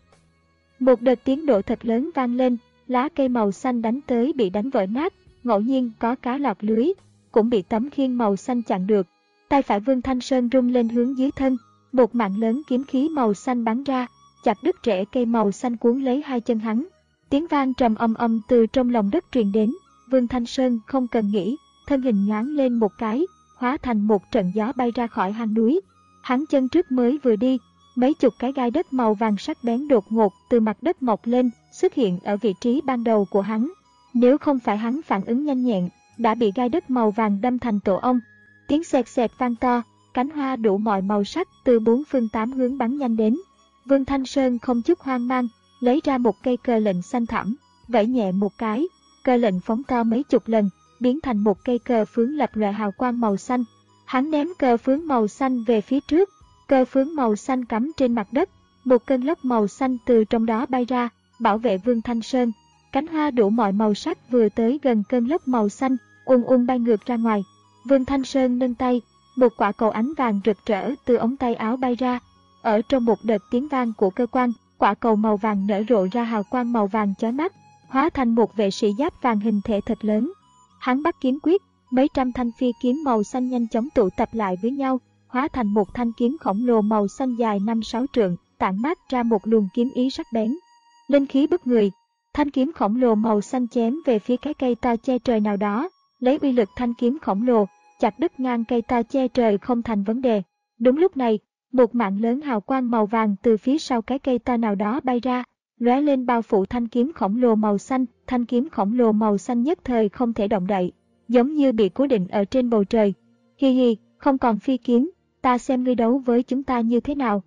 Một đợt tiếng nổ thật lớn vang lên, lá cây màu xanh đánh tới bị đánh vỡ nát, ngẫu nhiên có cá lọt lưới, cũng bị tấm khiên màu xanh chặn được. Tay phải Vương Thanh Sơn rung lên hướng dưới thân, một mạng lớn kiếm khí màu xanh bắn ra, chặt đứt rễ cây màu xanh cuốn lấy hai chân hắn. Tiếng vang trầm ầm ầm từ trong lòng đất truyền đến, Vương Thanh Sơn không cần nghĩ, thân hình nhoáng lên một cái, hóa thành một trận gió bay ra khỏi hang núi. Hắn chân trước mới vừa đi, mấy chục cái gai đất màu vàng sắc bén đột ngột từ mặt đất mọc lên, xuất hiện ở vị trí ban đầu của hắn. Nếu không phải hắn phản ứng nhanh nhẹn, đã bị gai đất màu vàng đâm thành tổ ong. Tiếng xẹt xẹt vang to, cánh hoa đủ mọi màu sắc từ bốn phương tám hướng bắn nhanh đến. Vương Thanh Sơn không chút hoang mang, lấy ra một cây cờ lệnh xanh thẳm, vẫy nhẹ một cái, cờ lệnh phóng to mấy chục lần, biến thành một cây cờ phướng lập lòe hào quang màu xanh. Hắn ném cờ phướng màu xanh về phía trước, cờ phướng màu xanh cắm trên mặt đất, một cơn lốc màu xanh từ trong đó bay ra, bảo vệ Vương Thanh Sơn. Cánh hoa đủ mọi màu sắc vừa tới gần cơn lốc màu xanh, ùn ùn bay ngược ra ngoài. Vương Thanh Sơn nâng tay, một quả cầu ánh vàng rực rỡ từ ống tay áo bay ra. Ở trong một đợt tiếng vang của cơ quan, quả cầu màu vàng nở rộ ra hào quang màu vàng chói mắt, hóa thành một vệ sĩ giáp vàng hình thể thật lớn. Hắn bắt kiếm quyết, mấy trăm thanh phi kiếm màu xanh nhanh chóng tụ tập lại với nhau, hóa thành một thanh kiếm khổng lồ màu xanh dài năm sáu trượng, tản mát ra một luồng kiếm ý sắc bén. Linh khí bức người, thanh kiếm khổng lồ màu xanh chém về phía cái cây to che trời nào đó, lấy uy lực thanh kiếm khổng lồ, chặt đứt ngang cây to che trời không thành vấn đề. Đúng lúc này, một mạng lớn hào quang màu vàng từ phía sau cái cây to nào đó bay ra, lóe lên bao phủ thanh kiếm khổng lồ màu xanh. Thanh kiếm khổng lồ màu xanh nhất thời không thể động đậy, giống như bị cố định ở trên bầu trời. Hi hi, không còn phi kiếm, ta xem ngươi đấu với chúng ta như thế nào.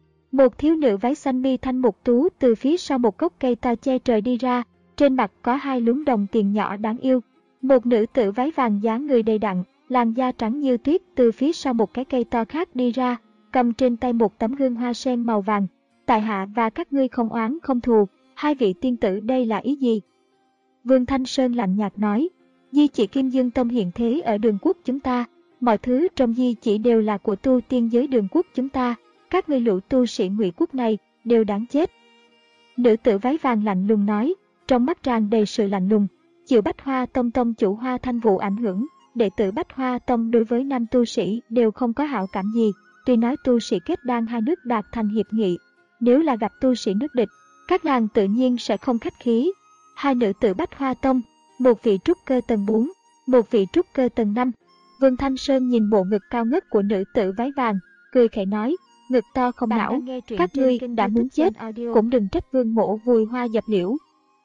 Một thiếu nữ váy xanh mi thanh mục tú từ phía sau một gốc cây to che trời đi ra, trên mặt có hai lúm đồng tiền nhỏ đáng yêu. Một nữ tử váy vàng dáng người đầy đặn, làn da trắng như tuyết từ phía sau một cái cây to khác đi ra, cầm trên tay một tấm hương hoa sen màu vàng. Tại hạ và các ngươi không oán không thù, hai vị tiên tử đây là ý gì? Vương Thanh Sơn lạnh nhạt nói, di chỉ Kim Dương Tông hiện thế ở Đường Quốc chúng ta, mọi thứ trong di chỉ đều là của tu tiên giới Đường Quốc chúng ta, các ngươi lũ tu sĩ Ngụy Quốc này đều đáng chết. Nữ tử váy vàng lạnh lùng nói, trong mắt tràn đầy sự lạnh lùng. Chịu Bách Hoa Tông tông chủ Hoa Thanh Vũ ảnh hưởng, đệ tử Bách Hoa Tông đối với nam tu sĩ đều không có hảo cảm gì, tuy nói tu sĩ kết đan hai nước đạt thành hiệp nghị, nếu là gặp tu sĩ nước địch, các nàng tự nhiên sẽ không khách khí. Hai nữ tử Bách Hoa Tông, một vị trúc cơ tầng bốn, một vị trúc cơ tầng năm. Vương Thanh Sơn nhìn bộ ngực cao ngất của nữ tử váy vàng, cười khẩy nói, ngực to không não, các ngươi đã muốn chết, cũng đừng trách Vương mỗ vùi hoa dập liễu.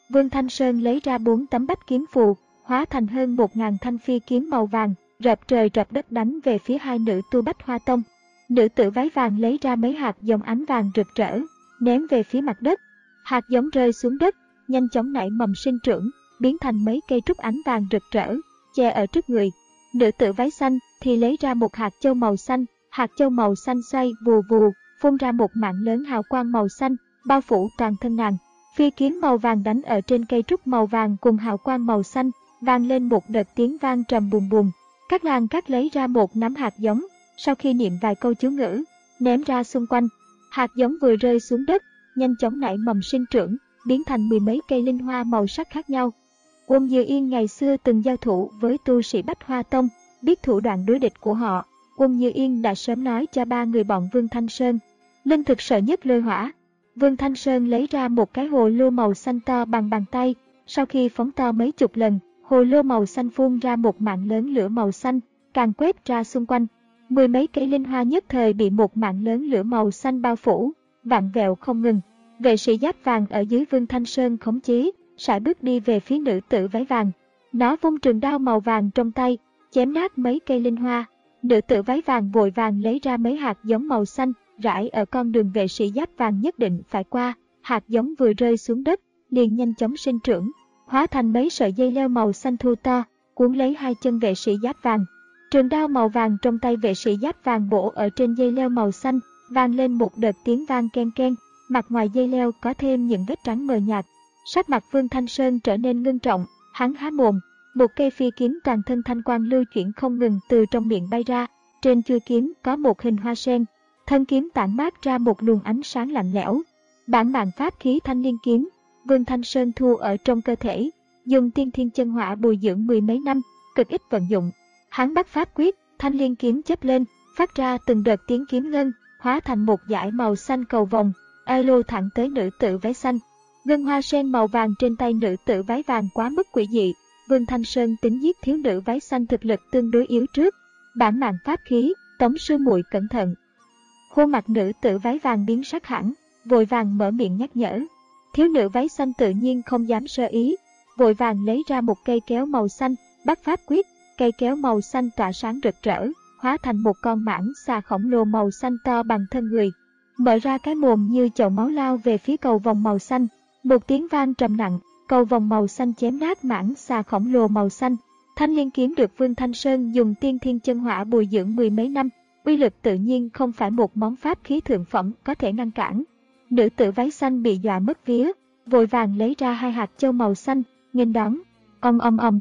Vương Thanh Sơn lấy ra bốn tấm bách kiếm phù, hóa thành hơn một ngàn thanh phi kiếm màu vàng, rợp trời rợp đất đánh về phía hai nữ tu Bách Hoa Tông. Nữ tử váy vàng lấy ra mấy hạt giống ánh vàng rực rỡ, ném về phía mặt đất. Hạt giống rơi xuống đất, nhanh chóng nảy mầm sinh trưởng, biến thành mấy cây trúc ánh vàng rực rỡ, che ở trước người. Nữ tử váy xanh thì lấy ra một hạt châu màu xanh, hạt châu màu xanh xoay vù vù, phun ra một mạng lớn hào quang màu xanh, bao phủ toàn thân nàng. Phi kiếm màu vàng đánh ở trên cây trúc màu vàng cùng hào quang màu xanh, vang lên một đợt tiếng vang trầm bùm bùm. Các nàng cắt lấy ra một nắm hạt giống, sau khi niệm vài câu chú ngữ, ném ra xung quanh. Hạt giống vừa rơi xuống đất, nhanh chóng nảy mầm sinh trưởng, biến thành mười mấy cây linh hoa màu sắc khác nhau. Uông Như Yên ngày xưa từng giao thủ với tu sĩ Bách Hoa Tông, biết thủ đoạn đối địch của họ. Uông Như Yên đã sớm nói cho ba người bọn Vương Thanh Sơn. Linh thực sợ nhất lôi hỏa. Vương Thanh Sơn lấy ra một cái hồ lô màu xanh to bằng bàn tay, sau khi phóng to mấy chục lần, hồ lô màu xanh phun ra một mạng lớn lửa màu xanh, càng quét ra xung quanh. Mười mấy cây linh hoa nhất thời bị một mạng lớn lửa màu xanh bao phủ, vặn vẹo không ngừng. Vệ sĩ giáp vàng ở dưới Vương Thanh Sơn khống chế, sải bước đi về phía nữ tử váy vàng. Nó vung trường đao màu vàng trong tay, chém nát mấy cây linh hoa. Nữ tử váy vàng vội vàng lấy ra mấy hạt giống màu xanh, rải ở con đường vệ sĩ giáp vàng nhất định phải qua. Hạt giống vừa rơi xuống đất, liền nhanh chóng sinh trưởng, hóa thành mấy sợi dây leo màu xanh thu to, cuốn lấy hai chân vệ sĩ giáp vàng. Trường đao màu vàng trong tay vệ sĩ giáp vàng bổ ở trên dây leo màu xanh, vang lên một đợt tiếng vang ken ken. Mặt ngoài dây leo có thêm những vết trắng mờ nhạt. Sắc mặt Vương Thanh Sơn trở nên ngưng trọng, hắn há mồm, một cây phi kiếm toàn thân thanh quang lưu chuyển không ngừng từ trong miệng bay ra. Trên chuôi kiếm có một hình hoa sen, thân kiếm tản mát ra một luồng ánh sáng lạnh lẽo. Bản mạng pháp khí Thanh Liên kiếm, Vương Thanh Sơn thu ở trong cơ thể, dùng Tiên Thiên Chân Hỏa bồi dưỡng mười mấy năm, cực ít vận dụng. Hắn bắt pháp quyết, Thanh Liên kiếm chớp lên, phát ra từng đợt tiếng kiếm ngân, hóa thành một dải màu xanh cầu vồng, alo thẳng tới nữ tử váy xanh. Ngân hoa sen màu vàng trên tay nữ tử váy vàng quá mức quỷ dị, Vương Thanh Sơn tính giết thiếu nữ váy xanh thực lực tương đối yếu trước. Bản mạng pháp khí, Tống sư muội cẩn thận. Khuôn mặt nữ tử váy vàng biến sắc hẳn, vội vàng mở miệng nhắc nhở. Thiếu nữ váy xanh tự nhiên không dám sơ ý, vội vàng lấy ra một cây kéo màu xanh, bắt pháp quyết, cây kéo màu xanh tỏa sáng rực rỡ, hóa thành một con mãng xà khổng lồ màu xanh to bằng thân người. Mở ra cái mồm như chậu máu lao về phía cầu vồng màu xanh, một tiếng vang trầm nặng, cầu vồng màu xanh chém nát mãng xà khổng lồ màu xanh. Thanh Liên kiếm được Vương Thanh Sơn dùng Tiên Thiên Chân Hỏa bồi dưỡng mười mấy năm, uy lực tự nhiên không phải một món pháp khí thượng phẩm có thể ngăn cản. Nữ tử váy xanh bị dọa mất vía, vội vàng lấy ra hai hạt châu màu xanh, nghênh đón. Ong ong ong.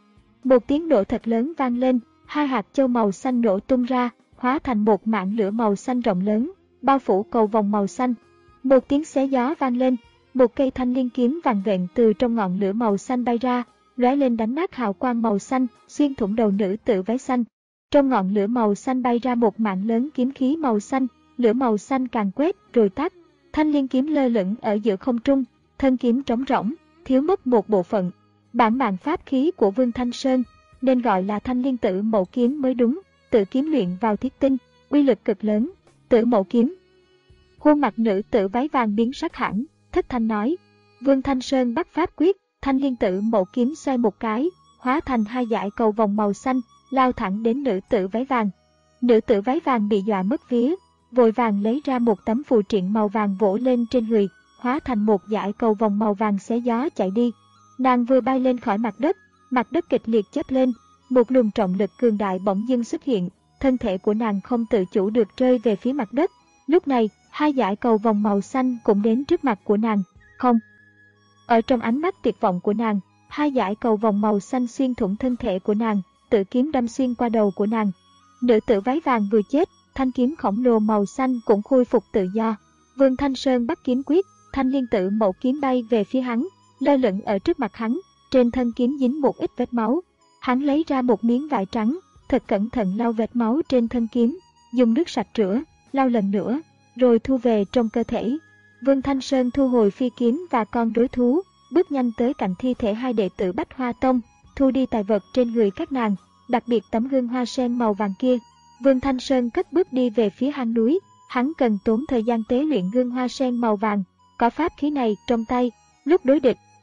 Một tiếng nổ thật lớn vang lên, hai hạt châu màu xanh nổ tung ra, hóa thành một mạng lửa màu xanh rộng lớn, bao phủ cầu vồng màu xanh. Một tiếng xé gió vang lên, một cây thanh liên kiếm vàng vẹn từ trong ngọn lửa màu xanh bay ra, lóe lên đánh nát hào quang màu xanh, xuyên thủng đầu nữ tử váy xanh. Trong ngọn lửa màu xanh bay ra một mạng lớn kiếm khí màu xanh, lửa màu xanh càng quét rồi tắt. Thanh liên kiếm lơ lửng ở giữa không trung, thân kiếm trống rỗng, thiếu mất một bộ phận. Bản mạng pháp khí của Vương Thanh Sơn nên gọi là Thanh Liên Tử Mậu kiếm mới đúng, tự kiếm luyện vào thiết tinh, uy lực cực lớn. Tử Mậu kiếm. Khuôn mặt nữ tử váy vàng biến sắc hẳn, thất thanh nói. Vương Thanh Sơn bắt pháp quyết, Thanh Liên Tử Mậu kiếm xoay một cái, hóa thành hai dải cầu vồng màu xanh, lao thẳng đến nữ tử váy vàng. Nữ tử váy vàng bị dọa mất vía, vội vàng lấy ra một tấm phù triện màu vàng vỗ lên trên người, hóa thành một dải cầu vồng màu vàng xé gió chạy đi. Nàng vừa bay lên khỏi mặt đất, mặt đất kịch liệt chớp lên, một luồng trọng lực cường đại bỗng dưng xuất hiện, thân thể của nàng không tự chủ được rơi về phía mặt đất. Lúc này, hai dải cầu vồng màu xanh cũng đến trước mặt của nàng. Không. Ở trong ánh mắt tuyệt vọng của nàng, hai dải cầu vồng màu xanh xuyên thủng thân thể của nàng, tự kiếm đâm xuyên qua đầu của nàng. Nữ tử váy vàng vừa chết, thanh kiếm khổng lồ màu xanh cũng khôi phục tự do. Vương Thanh Sơn bắt kiếm quyết, Thanh Liên Tử Mậu kiếm bay về phía hắn, lơ lửng ở trước mặt hắn, trên thân kiếm dính một ít vết máu. Hắn lấy ra một miếng vải trắng, thật cẩn thận lau vết máu trên thân kiếm, dùng nước sạch rửa, lau lần nữa, rồi thu về trong cơ thể. Vương Thanh Sơn thu hồi phi kiếm và con rối thú, bước nhanh tới cạnh thi thể hai đệ tử Bách Hoa Tông, thu đi tài vật trên người các nàng, đặc biệt tấm gương hoa sen màu vàng kia. Vương Thanh Sơn cất bước đi về phía hang núi, hắn cần tốn thời gian tế luyện gương hoa sen màu vàng, có pháp khí này trong tay, lúc đối địch,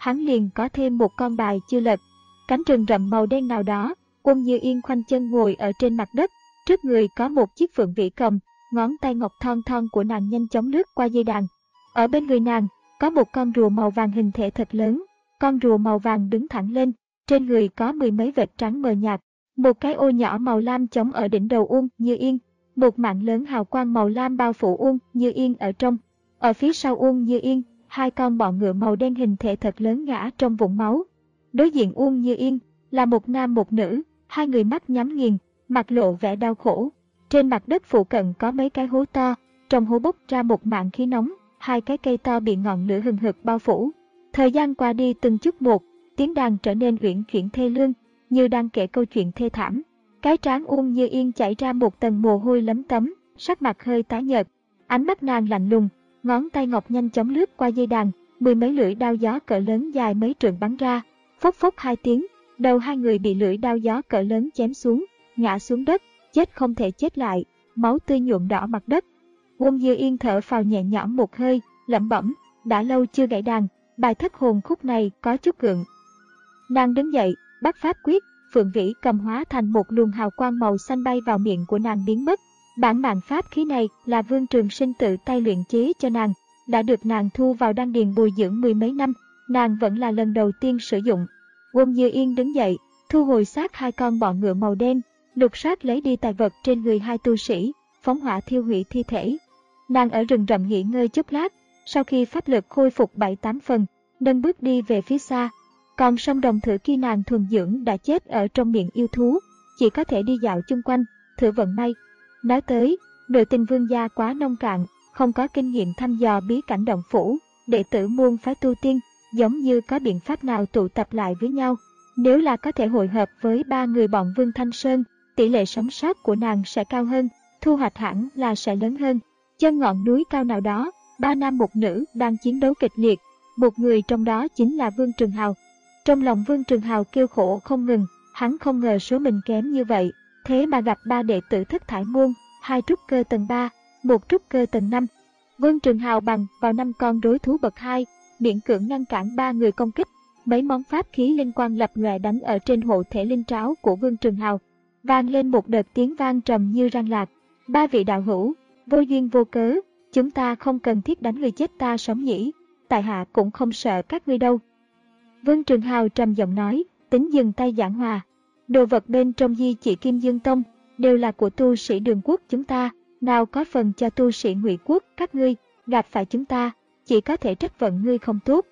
hắn liền có thêm một con bài chưa lật. Cánh rừng rậm màu đen nào đó, Uông Như Yên khoanh chân ngồi ở trên mặt đất, trước người có một chiếc phượng vĩ cầm, ngón tay ngọc thon thon của nàng nhanh chóng lướt qua dây đàn. Ở bên người nàng, có một con rùa màu vàng hình thể thật lớn, con rùa màu vàng đứng thẳng lên, trên người có mười mấy vệt trắng mờ nhạt. Một cái ô nhỏ màu lam chống ở đỉnh đầu Uông Như Yên, một mảng lớn hào quang màu lam bao phủ Uông Như Yên ở trong. Ở phía sau Uông Như Yên, hai con bọ ngựa màu đen hình thể thật lớn ngã trong vũng máu. Đối diện Uông Như Yên là một nam một nữ, hai người mắt nhắm nghiền, mặt lộ vẻ đau khổ. Trên mặt đất phụ cận có mấy cái hố to, trong hố bốc ra một mảng khí nóng, hai cái cây to bị ngọn lửa hừng hực bao phủ. Thời gian qua đi từng chút một, tiếng đàn trở nên uyển chuyển thê lương, như đang kể câu chuyện thê thảm. Cái trán Uông Như Yên chảy ra một tầng mồ hôi lấm tấm, sắc mặt hơi tái nhợt, ánh mắt nàng lạnh lùng, ngón tay ngọc nhanh chóng lướt qua dây đàn, mười mấy lưỡi đao gió cỡ lớn dài mấy trượng bắn ra, phốc phốc hai tiếng, đầu hai người bị lưỡi đao gió cỡ lớn chém xuống, ngã xuống đất, chết không thể chết lại, máu tươi nhuộm đỏ mặt đất. Uông Như Yên thở phào nhẹ nhõm một hơi, lẩm bẩm, đã lâu chưa gảy đàn, bài thất hồn khúc này có chút gượng. Nàng đứng dậy, bắt pháp quyết, phượng vĩ cầm hóa thành một luồng hào quang màu xanh bay vào miệng của nàng biến mất. Bản mạng pháp khí này là Vương Trường Sinh tự tay luyện chế cho nàng, đã được nàng thu vào đan điền bồi dưỡng mười mấy năm, nàng vẫn là lần đầu tiên sử dụng. Uông Như Yên đứng dậy, thu hồi xác hai con bọ ngựa màu đen, lục soát lấy đi tài vật trên người hai tu sĩ, phóng hỏa thiêu hủy thi thể. Nàng ở rừng rậm nghỉ ngơi chút lát, sau khi pháp lực khôi phục bảy tám phần, nâng bước đi về phía xa. Còn sông Đồng Thử khi nàng thuần dưỡng đã chết ở trong miệng yêu thú, chỉ có thể đi dạo chung quanh, thử vận may. Nói tới, nội tình Vương gia quá nông cạn, không có kinh nghiệm thăm dò bí cảnh động phủ, đệ tử môn phái tu tiên, giống như có biện pháp nào tụ tập lại với nhau. Nếu là có thể hội hợp với ba người bọn Vương Thanh Sơn, tỷ lệ sống sót của nàng sẽ cao hơn, thu hoạch hẳn là sẽ lớn hơn. Chân ngọn núi cao nào đó, ba nam một nữ đang chiến đấu kịch liệt, một người trong đó chính là Vương Trường Hào. Trong lòng Vương Trường Hào kêu khổ không ngừng, hắn không ngờ số mình kém như vậy, thế mà gặp ba đệ tử Thất Thải môn, hai trúc cơ tầng ba, một trúc cơ tầng năm. Vương Trường Hào bằng vào năm con đối thú bậc hai, miễn cưỡng ngăn cản ba người công kích. Mấy món pháp khí liên quan lập lòe đánh ở trên hộ thể linh tráo của Vương Trường Hào, vang lên một đợt tiếng vang trầm như răng lạc. Ba vị đạo hữu, vô duyên vô cớ, chúng ta không cần thiết đánh người chết ta sống nhỉ, tại hạ cũng không sợ các ngươi đâu. Vương Trường Hào trầm giọng nói, tính dừng tay giảng hòa. Đồ vật bên trong di chỉ Kim Dương Tông đều là của tu sĩ Đường Quốc chúng ta, nào có phần cho tu sĩ Ngụy Quốc các ngươi, gặp phải chúng ta, chỉ có thể trách phận ngươi không tốt.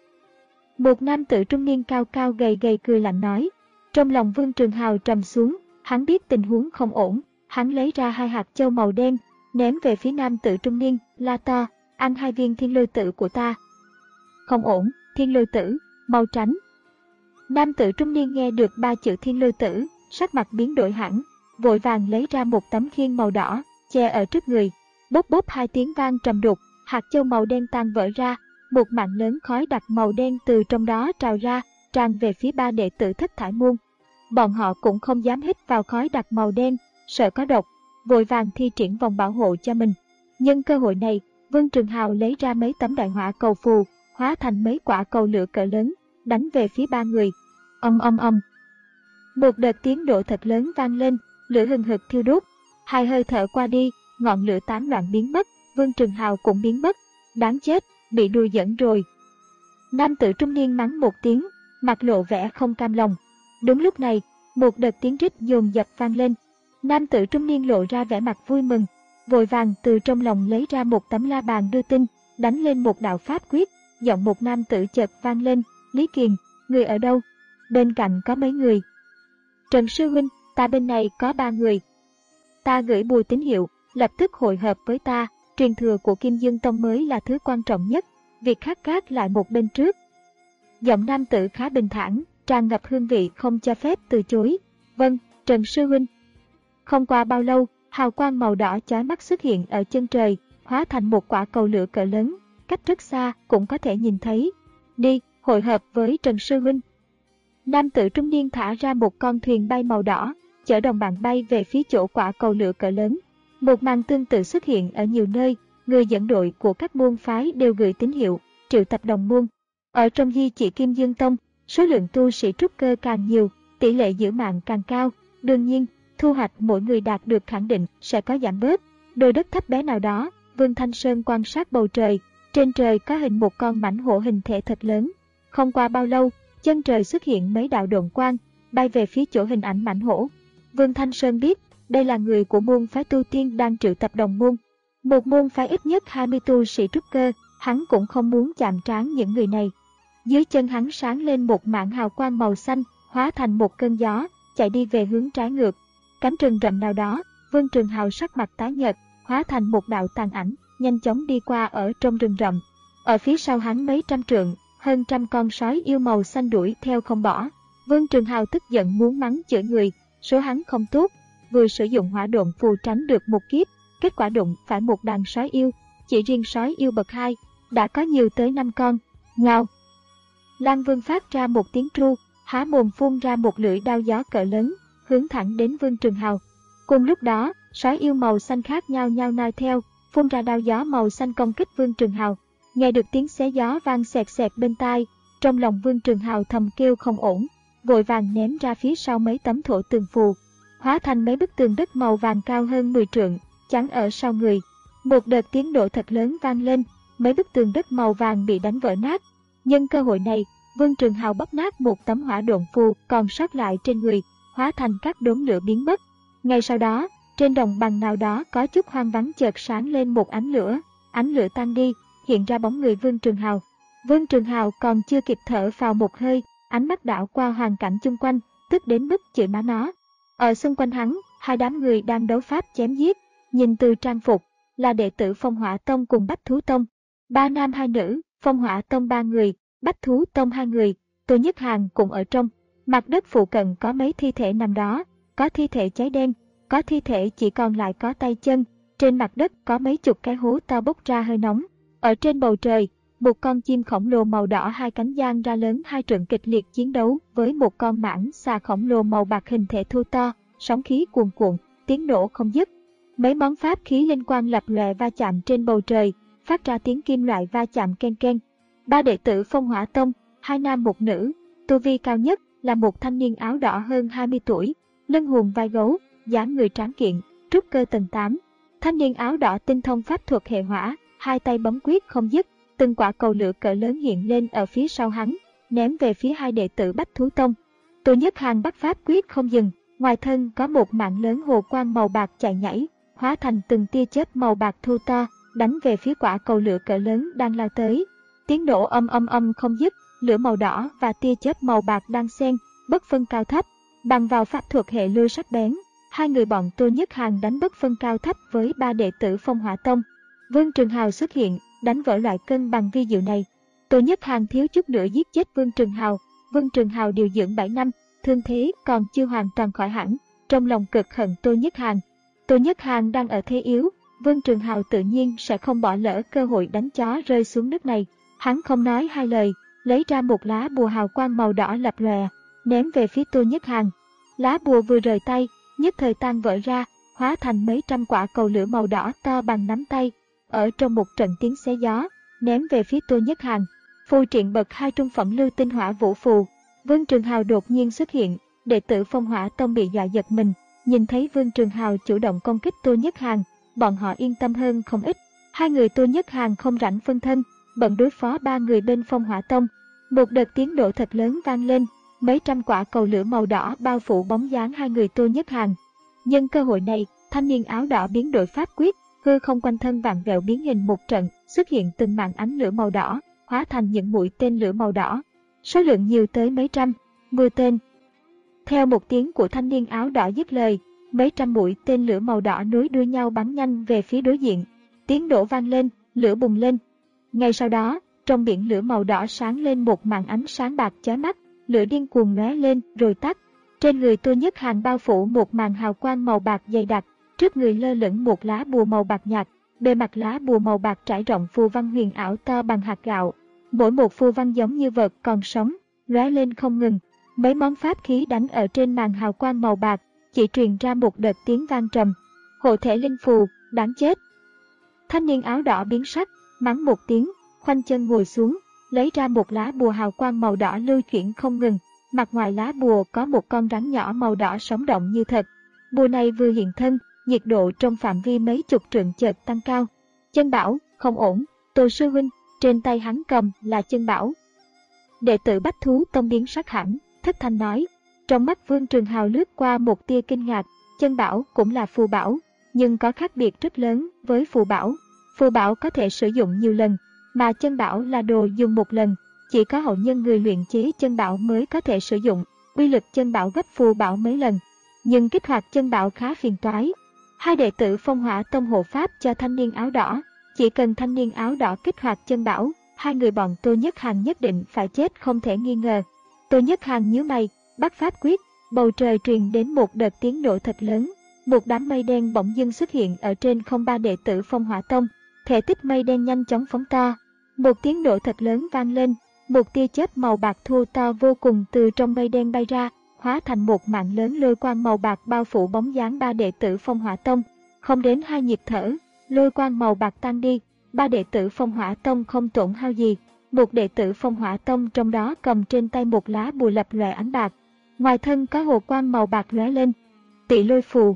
Một nam tử trung niên cao cao gầy gầy cười lạnh nói. Trong lòng Vương Trường Hào trầm xuống, hắn biết tình huống không ổn, hắn lấy ra hai hạt châu màu đen, ném về phía nam tử trung niên, la to, ăn hai viên thiên lôi tử của ta. Không ổn, thiên lôi tử, mau tránh. Nam tử trung niên nghe được ba chữ thiên lôi tử, sắc mặt biến đổi hẳn, vội vàng lấy ra một tấm khiên màu đỏ, che ở trước người. Bốp bốp hai tiếng vang trầm đục, hạt châu màu đen tan vỡ ra, một mảng lớn khói đặc màu đen từ trong đó trào ra, tràn về phía ba đệ tử Thất Thải môn. Bọn họ cũng không dám hít vào khói đặc màu đen, sợ có độc, vội vàng thi triển vòng bảo hộ cho mình. Nhân cơ hội này, Vương Trường Hào lấy ra mấy tấm đại hỏa cầu phù, hóa thành mấy quả cầu lửa cỡ lớn, đánh về phía ba người. Ong ong ong. Một đợt tiếng nổ thật lớn vang lên, lửa hừng hực thiêu đốt. Hai hơi thở qua đi, ngọn lửa tán loạn biến mất, Vương Trường Hào cũng biến mất. Đáng chết, bị đùa dẫn rồi. Nam tử trung niên mắng một tiếng, mặt lộ vẻ không cam lòng. Đúng lúc này, một đợt tiếng rít dồn dập vang lên. Nam tử trung niên lộ ra vẻ mặt vui mừng, vội vàng từ trong lòng lấy ra một tấm la bàn đưa tin, đánh lên một đạo pháp quyết. Giọng một nam tử chợt vang lên, Lý Kiền, người ở đâu? Bên cạnh có mấy người. Trần sư huynh, ta bên này có ba người. Ta gửi bùi tín hiệu, lập tức hội hợp với ta. Truyền thừa của Kim Dương Tông mới là thứ quan trọng nhất, việc khác gác lại một bên trước. Giọng nam tử khá bình thản, tràn ngập hương vị không cho phép từ chối. Vâng, Trần sư huynh. Không qua bao lâu, hào quang màu đỏ chói mắt xuất hiện ở chân trời, hóa thành một quả cầu lửa cỡ lớn, cách rất xa cũng có thể nhìn thấy. Đi, hội hợp với Trần sư huynh. Nam tử trung niên thả ra một con thuyền bay màu đỏ, chở đồng bạn bay về phía chỗ quả cầu lửa cỡ lớn. Một màn tương tự xuất hiện ở nhiều nơi, người dẫn đội của các môn phái đều gửi tín hiệu, triệu tập đồng môn. Ở trong di chỉ Kim Dương Tông, số lượng tu sĩ trúc cơ càng nhiều, tỷ lệ giữ mạng càng cao. Đương nhiên, thu hoạch mỗi người đạt được khẳng định sẽ có giảm bớt. Đồi đất thấp bé nào đó, Vương Thanh Sơn quan sát bầu trời. Trên trời có hình một con mãnh hổ hình thể thật lớn. Không qua bao lâu, chân trời xuất hiện mấy đạo độn quang, bay về phía chỗ hình ảnh mãnh hổ. Vương Thanh Sơn biết, đây là người của môn phái tu tiên đang triệu tập đồng môn. Một môn phái ít nhất hai mươi tu sĩ trúc cơ, hắn cũng không muốn chạm trán những người này. Dưới chân hắn sáng lên một mảng hào quang màu xanh, hóa thành một cơn gió, chạy đi về hướng trái ngược. Cánh rừng rậm nào đó, Vương Trường Hào sắc mặt tái nhợt, hóa thành một đạo tàn ảnh, nhanh chóng đi qua ở trong rừng rậm. Ở phía sau hắn mấy trăm trượng, hơn trăm con sói yêu màu xanh đuổi theo không bỏ. Vương Trường Hào tức giận muốn mắng chửi người, số hắn không tốt, vừa sử dụng hỏa độn phù tránh được một kiếp, kết quả đụng phải một đàn sói yêu, chỉ riêng sói yêu bậc hai đã có nhiều tới năm con. Ngao! Lan Vương phát ra một tiếng tru, há mồm phun ra một lưỡi đao gió cỡ lớn, hướng thẳng đến Vương Trường Hào. Cùng lúc đó, sói yêu màu xanh khác nhau nhau noi theo, phun ra đao gió màu xanh công kích Vương Trường Hào. Nghe được tiếng xé gió vang xẹt xẹt bên tai, trong lòng Vương Trường Hào thầm kêu không ổn, vội vàng ném ra phía sau mấy tấm thổ tường phù, hóa thành mấy bức tường đất màu vàng cao hơn mười trượng, chắn ở sau người. Một đợt tiếng nổ thật lớn vang lên, mấy bức tường đất màu vàng bị đánh vỡ nát. Nhân cơ hội này, Vương Trường Hào bóp nát một tấm hỏa độn phù còn sót lại trên người, hóa thành các đốm lửa biến mất. Ngay sau đó, trên đồng bằng nào đó có chút hoang vắng chợt sáng lên một ánh lửa, ánh lửa tan đi, hiện ra bóng người Vương Trường Hào. Vương Trường Hào còn chưa kịp thở vào một hơi, ánh mắt đảo qua hoàn cảnh chung quanh, tức đến mức chửi má nó. Ở xung quanh hắn, hai đám người đang đấu pháp chém giết, nhìn từ trang phục, là đệ tử Phong Hỏa Tông cùng Bách Thú Tông. Ba nam hai nữ, Phong Hỏa Tông ba người, Bách Thú Tông hai người, Tô Nhất Hàn cũng ở trong. Mặt đất phụ cận có mấy thi thể nằm đó, có thi thể cháy đen, có thi thể chỉ còn lại có tay chân, trên mặt đất có mấy chục cái hố to bốc ra hơi nóng. Ở trên bầu trời, một con chim khổng lồ màu đỏ hai cánh giang ra lớn hai trượng kịch liệt chiến đấu với một con mãng xà khổng lồ màu bạc hình thể thô to, sóng khí cuồn cuộn, tiếng nổ không dứt. Mấy món pháp khí linh quang lập lòe va chạm trên bầu trời, phát ra tiếng kim loại va chạm ken ken. Ba đệ tử Phong Hỏa Tông, hai nam một nữ, tu vi cao nhất là một thanh niên áo đỏ hơn hai mươi tuổi, lưng hùm vai gấu, dáng người tráng kiện, trúc cơ tầng tám. Thanh niên áo đỏ tinh thông pháp thuật hệ hỏa, hai tay bấm quyết không dứt, từng quả cầu lửa cỡ lớn hiện lên ở phía sau hắn, ném về phía hai đệ tử Bách Thú Tông. Tô Nhất Hàn bắt pháp quyết không dừng, ngoài thân có một mạng lớn hồ quang màu bạc chạy nhảy, hóa thành từng tia chớp màu bạc thu to, đánh về phía quả cầu lửa cỡ lớn đang lao tới. Tiếng nổ âm âm âm không dứt, lửa màu đỏ và tia chớp màu bạc đang xen, bất phân cao thấp. Bằng vào pháp thuật hệ lôi sắc bén, hai người bọn Tô Nhất Hàn đánh bất phân cao thấp với ba đệ tử Phong Hỏa Tông. Vương Trường Hào xuất hiện, đánh vỡ loại cân bằng vi diệu này. Tô Nhất Hàn thiếu chút nữa giết chết Vương Trường Hào. Vương Trường Hào điều dưỡng bảy năm, thương thế còn chưa hoàn toàn khỏi hẳn, trong lòng cực hận Tô Nhất Hàn. Tô Nhất Hàn đang ở thế yếu, Vương Trường Hào tự nhiên sẽ không bỏ lỡ cơ hội đánh chó rơi xuống nước này. Hắn không nói hai lời, lấy ra một lá bùa hào quang màu đỏ lập lòe, ném về phía Tô Nhất Hàn. Lá bùa vừa rời tay, nhất thời tan vỡ ra, hóa thành mấy trăm quả cầu lửa màu đỏ to bằng nắm tay. Ở trong một trận tiếng xé gió, ném về phía Tô Nhất Hàn. Phù triện bậc hai trung phẩm lưu tinh hỏa vũ phù. Vương Trường Hào đột nhiên xuất hiện, đệ tử Phong Hỏa Tông bị dọa giật mình, nhìn thấy Vương Trường Hào chủ động công kích Tô Nhất Hàn, bọn họ yên tâm hơn không ít. Hai người Tô Nhất Hàn không rảnh phân thân, bận đối phó ba người bên Phong Hỏa Tông. Một đợt tiếng nổ thật lớn vang lên, mấy trăm quả cầu lửa màu đỏ bao phủ bóng dáng hai người Tô Nhất Hàn. Nhân cơ hội này, thanh niên áo đỏ biến đổi pháp quyết, hư không quanh thân vạn vẹo biến hình một trận, xuất hiện từng màn ánh lửa màu đỏ, hóa thành những mũi tên lửa màu đỏ. Số lượng nhiều tới mấy trăm, mưa tên. Theo một tiếng của thanh niên áo đỏ dứt lời, mấy trăm mũi tên lửa màu đỏ nối đuôi nhau bắn nhanh về phía đối diện. Tiếng nổ vang lên, lửa bùng lên. Ngay sau đó, trong biển lửa màu đỏ sáng lên một màn ánh sáng bạc chói mắt, lửa điên cuồng lóe lên rồi tắt. Trên người Tô Nhất Hàn bao phủ một màn hào quang màu bạc dày đặc, trước người lơ lửng một lá bùa màu bạc nhạt, bề mặt lá bùa màu bạc trải rộng phù văn huyền ảo to bằng hạt gạo. Mỗi một phù văn giống như vật còn sống, lóe lên không ngừng. Mấy món pháp khí đánh ở trên màn hào quang màu bạc, chỉ truyền ra một đợt tiếng vang trầm. Hộ thể linh phù, đáng chết. Thanh niên áo đỏ biến sắc, mắng một tiếng, khoanh chân ngồi xuống, lấy ra một lá bùa hào quang màu đỏ lưu chuyển không ngừng. Mặt ngoài lá bùa có một con rắn nhỏ màu đỏ sống động như thật. Bùa này vừa hiện thân, nhiệt độ trong phạm vi mấy chục trượng chợt tăng cao. Chân bảo, không ổn, Tô sư huynh, trên tay hắn cầm là chân bảo. Đệ tử Bách Thú Tông biến sắc hẳn, thất thanh nói. Trong mắt Vương Trường Hào lướt qua một tia kinh ngạc, chân bảo cũng là phù bảo, nhưng có khác biệt rất lớn với phù bảo. Phù bảo có thể sử dụng nhiều lần, mà chân bảo là đồ dùng một lần, chỉ có hậu nhân người luyện chế chân bảo mới có thể sử dụng, uy lực chân bảo gấp phù bảo mấy lần. Nhưng kích hoạt chân bảo khá phiền toái. Hai đệ tử Phong Hỏa Tông hộ pháp cho thanh niên áo đỏ, chỉ cần thanh niên áo đỏ kích hoạt chân bảo, hai người bọn Tô Nhất Hàn nhất định phải chết không thể nghi ngờ. Tô Nhất Hàn nhíu mày, bắt pháp quyết, bầu trời truyền đến một đợt tiếng nổ thật lớn. Một đám mây đen bỗng dưng xuất hiện ở trên không ba đệ tử Phong Hỏa Tông, thể tích mây đen nhanh chóng phóng to. Một tiếng nổ thật lớn vang lên, một tia chớp màu bạc thô to vô cùng từ trong mây đen bay ra, hóa thành một mạng lớn lôi quang màu bạc bao phủ bóng dáng ba đệ tử Phong Hỏa Tông. Không đến hai nhịp thở, lôi quang màu bạc tan đi, ba đệ tử Phong Hỏa Tông không tổn hao gì. Một đệ tử Phong Hỏa Tông trong đó cầm trên tay một lá bùa lập lòe ánh bạc, ngoài thân có hồ quang màu bạc lóe lên. Tị lôi phù.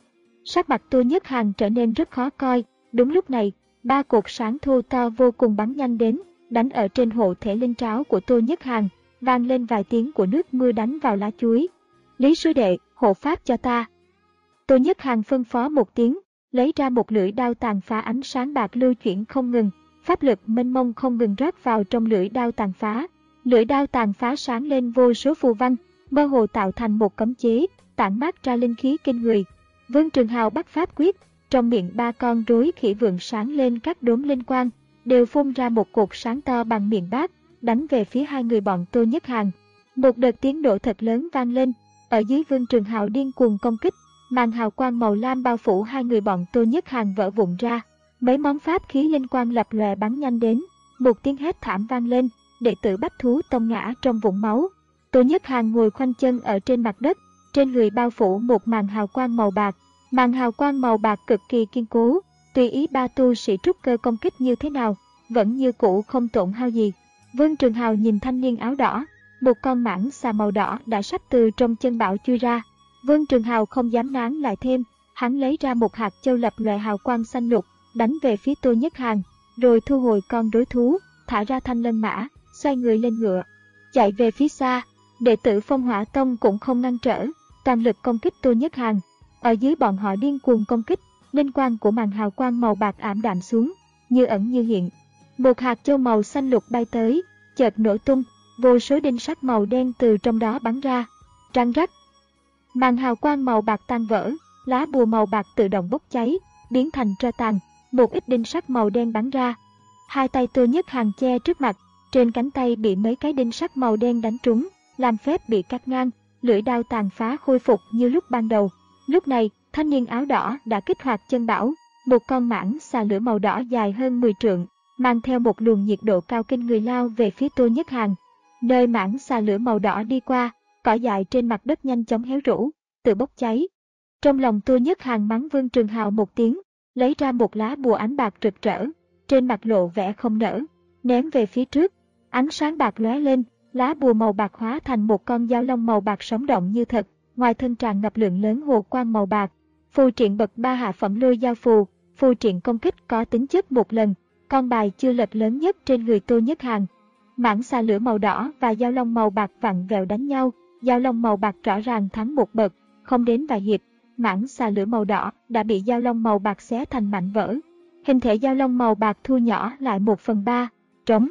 Sắc mặt Tô Nhất Hàn trở nên rất khó coi. Đúng lúc này, ba cột sáng thô to vô cùng bắn nhanh đến, đánh ở trên hộ thể linh tráo của Tô Nhất Hàn, vang lên vài tiếng của nước mưa đánh vào lá chuối. Lý sư đệ, hộ pháp cho ta. Tô Nhất Hàn phân phó một tiếng, lấy ra một lưỡi đao tàn phá ánh sáng bạc lưu chuyển không ngừng, pháp lực mênh mông không ngừng rót vào trong lưỡi đao tàn phá. Lưỡi đao tàn phá sáng lên vô số phù văn, mơ hồ tạo thành một cấm chế, tản mát ra linh khí kinh người. Vương Trường Hào bắt pháp quyết, trong miệng ba con rối khỉ vượng sáng lên các đốm linh quang, đều phun ra một cột sáng to bằng miệng bát, đánh về phía hai người bọn Tô Nhất Hàn. Một đợt tiếng nổ thật lớn vang lên, ở dưới Vương Trường Hào điên cuồng công kích, màn hào quang màu lam bao phủ hai người bọn Tô Nhất Hàn vỡ vụn ra. Mấy món pháp khí linh quang lập lòe bắn nhanh đến, một tiếng hét thảm vang lên, đệ tử Bách Thú Tông ngã trong vũng máu. Tô Nhất Hàn ngồi khoanh chân ở trên mặt đất, trên người bao phủ một màn hào quang màu bạc. Màn hào quang màu bạc cực kỳ kiên cố, tùy ý ba tu sĩ trúc cơ công kích như thế nào, vẫn như cũ không tổn hao gì. Vương Trường Hào nhìn thanh niên áo đỏ, một con mãng xà màu đỏ đã sắp từ trong chân bảo chui ra. Vương Trường Hào không dám nán lại thêm, hắn lấy ra một hạt châu lập lòe hào quang xanh lục, đánh về phía Tô Nhất Hàn, rồi thu hồi con đối thú, thả ra thanh lân mã, xoay người lên ngựa, chạy về phía xa. Đệ tử Phong Hỏa Tông cũng không ngăn trở, toàn lực công kích Tô Nhất Hàn. Ở dưới bọn họ điên cuồng công kích, linh quang của màn hào quang màu bạc ảm đạm xuống, như ẩn như hiện. Một hạt châu màu xanh lục bay tới, chợt nổ tung, vô số đinh sắt màu đen từ trong đó bắn ra. Răng rắc, màn hào quang màu bạc tan vỡ, lá bùa màu bạc tự động bốc cháy, biến thành tro tàn. Một ít đinh sắt màu đen bắn ra. Hai tay Tô Nhất Hàn che trước mặt, trên cánh tay bị mấy cái đinh sắt màu đen đánh trúng, làm phép bị cắt ngang, lưỡi đao tàn phá khôi phục như lúc ban đầu. Lúc này, thanh niên áo đỏ đã kích hoạt chân bảo, một con mãng xà lửa màu đỏ dài hơn mười trượng, mang theo một luồng nhiệt độ cao kinh người lao về phía Tô Nhất Hàn. Nơi mãng xà lửa màu đỏ đi qua, cỏ dại trên mặt đất nhanh chóng héo rũ, tự bốc cháy. Trong lòng Tô Nhất Hàn mắng Vương Trường Hào một tiếng, lấy ra một lá bùa ánh bạc rực rỡ, trên mặt lộ vẻ không nỡ, ném về phía trước. Ánh sáng bạc lóe lên, lá bùa màu bạc hóa thành một con dao long màu bạc sống động như thật, ngoài thân tràn ngập lượng lớn hồ quang màu bạc. Phù triện bậc ba hạ phẩm lôi dao phù, phù triện công kích có tính chất một lần, con bài chưa lật lớn nhất trên người Tô Nhất Hàn. Mãng xà lửa màu đỏ và dao long màu bạc vặn vẹo đánh nhau, dao long màu bạc rõ ràng thắng một bậc, không đến vài hiệp, mãng xà lửa màu đỏ đã bị dao long màu bạc xé thành mảnh vỡ. Hình thể dao long màu bạc thu nhỏ lại một phần ba, trống.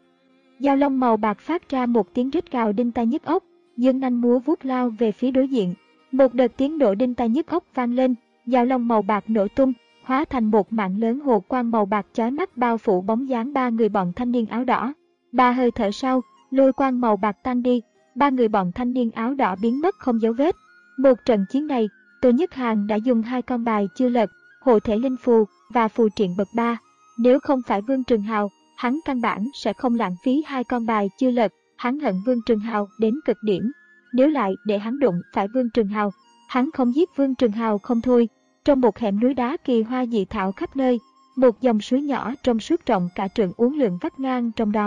Dao long màu bạc phát ra một tiếng rít gào đinh tai nhức óc, dương nanh múa vuốt lao về phía đối diện. Một đợt tiếng nổ đinh tai nhức óc vang lên, dao long màu bạc nổ tung, hóa thành một mạng lớn hồ quang màu bạc chói mắt bao phủ bóng dáng ba người bọn thanh niên áo đỏ. Ba hơi thở sau, lôi quang màu bạc tan đi, ba người bọn thanh niên áo đỏ biến mất không dấu vết. Một trận chiến này, Tô Nhất Hàn đã dùng hai con bài chưa lật, hộ thể linh phù và phù triện bậc ba. Nếu không phải Vương Trường Hào, hắn căn bản sẽ không lãng phí hai con bài chưa lật. Hắn hận Vương Trường Hào đến cực điểm. Nếu lại để hắn đụng phải Vương Trường Hào, hắn không giết Vương Trường Hào không thôi. Trong một hẻm núi đá kỳ hoa dị thảo khắp nơi, một dòng suối nhỏ trong suốt rộng cả trượng uốn lượn vắt ngang trong đó.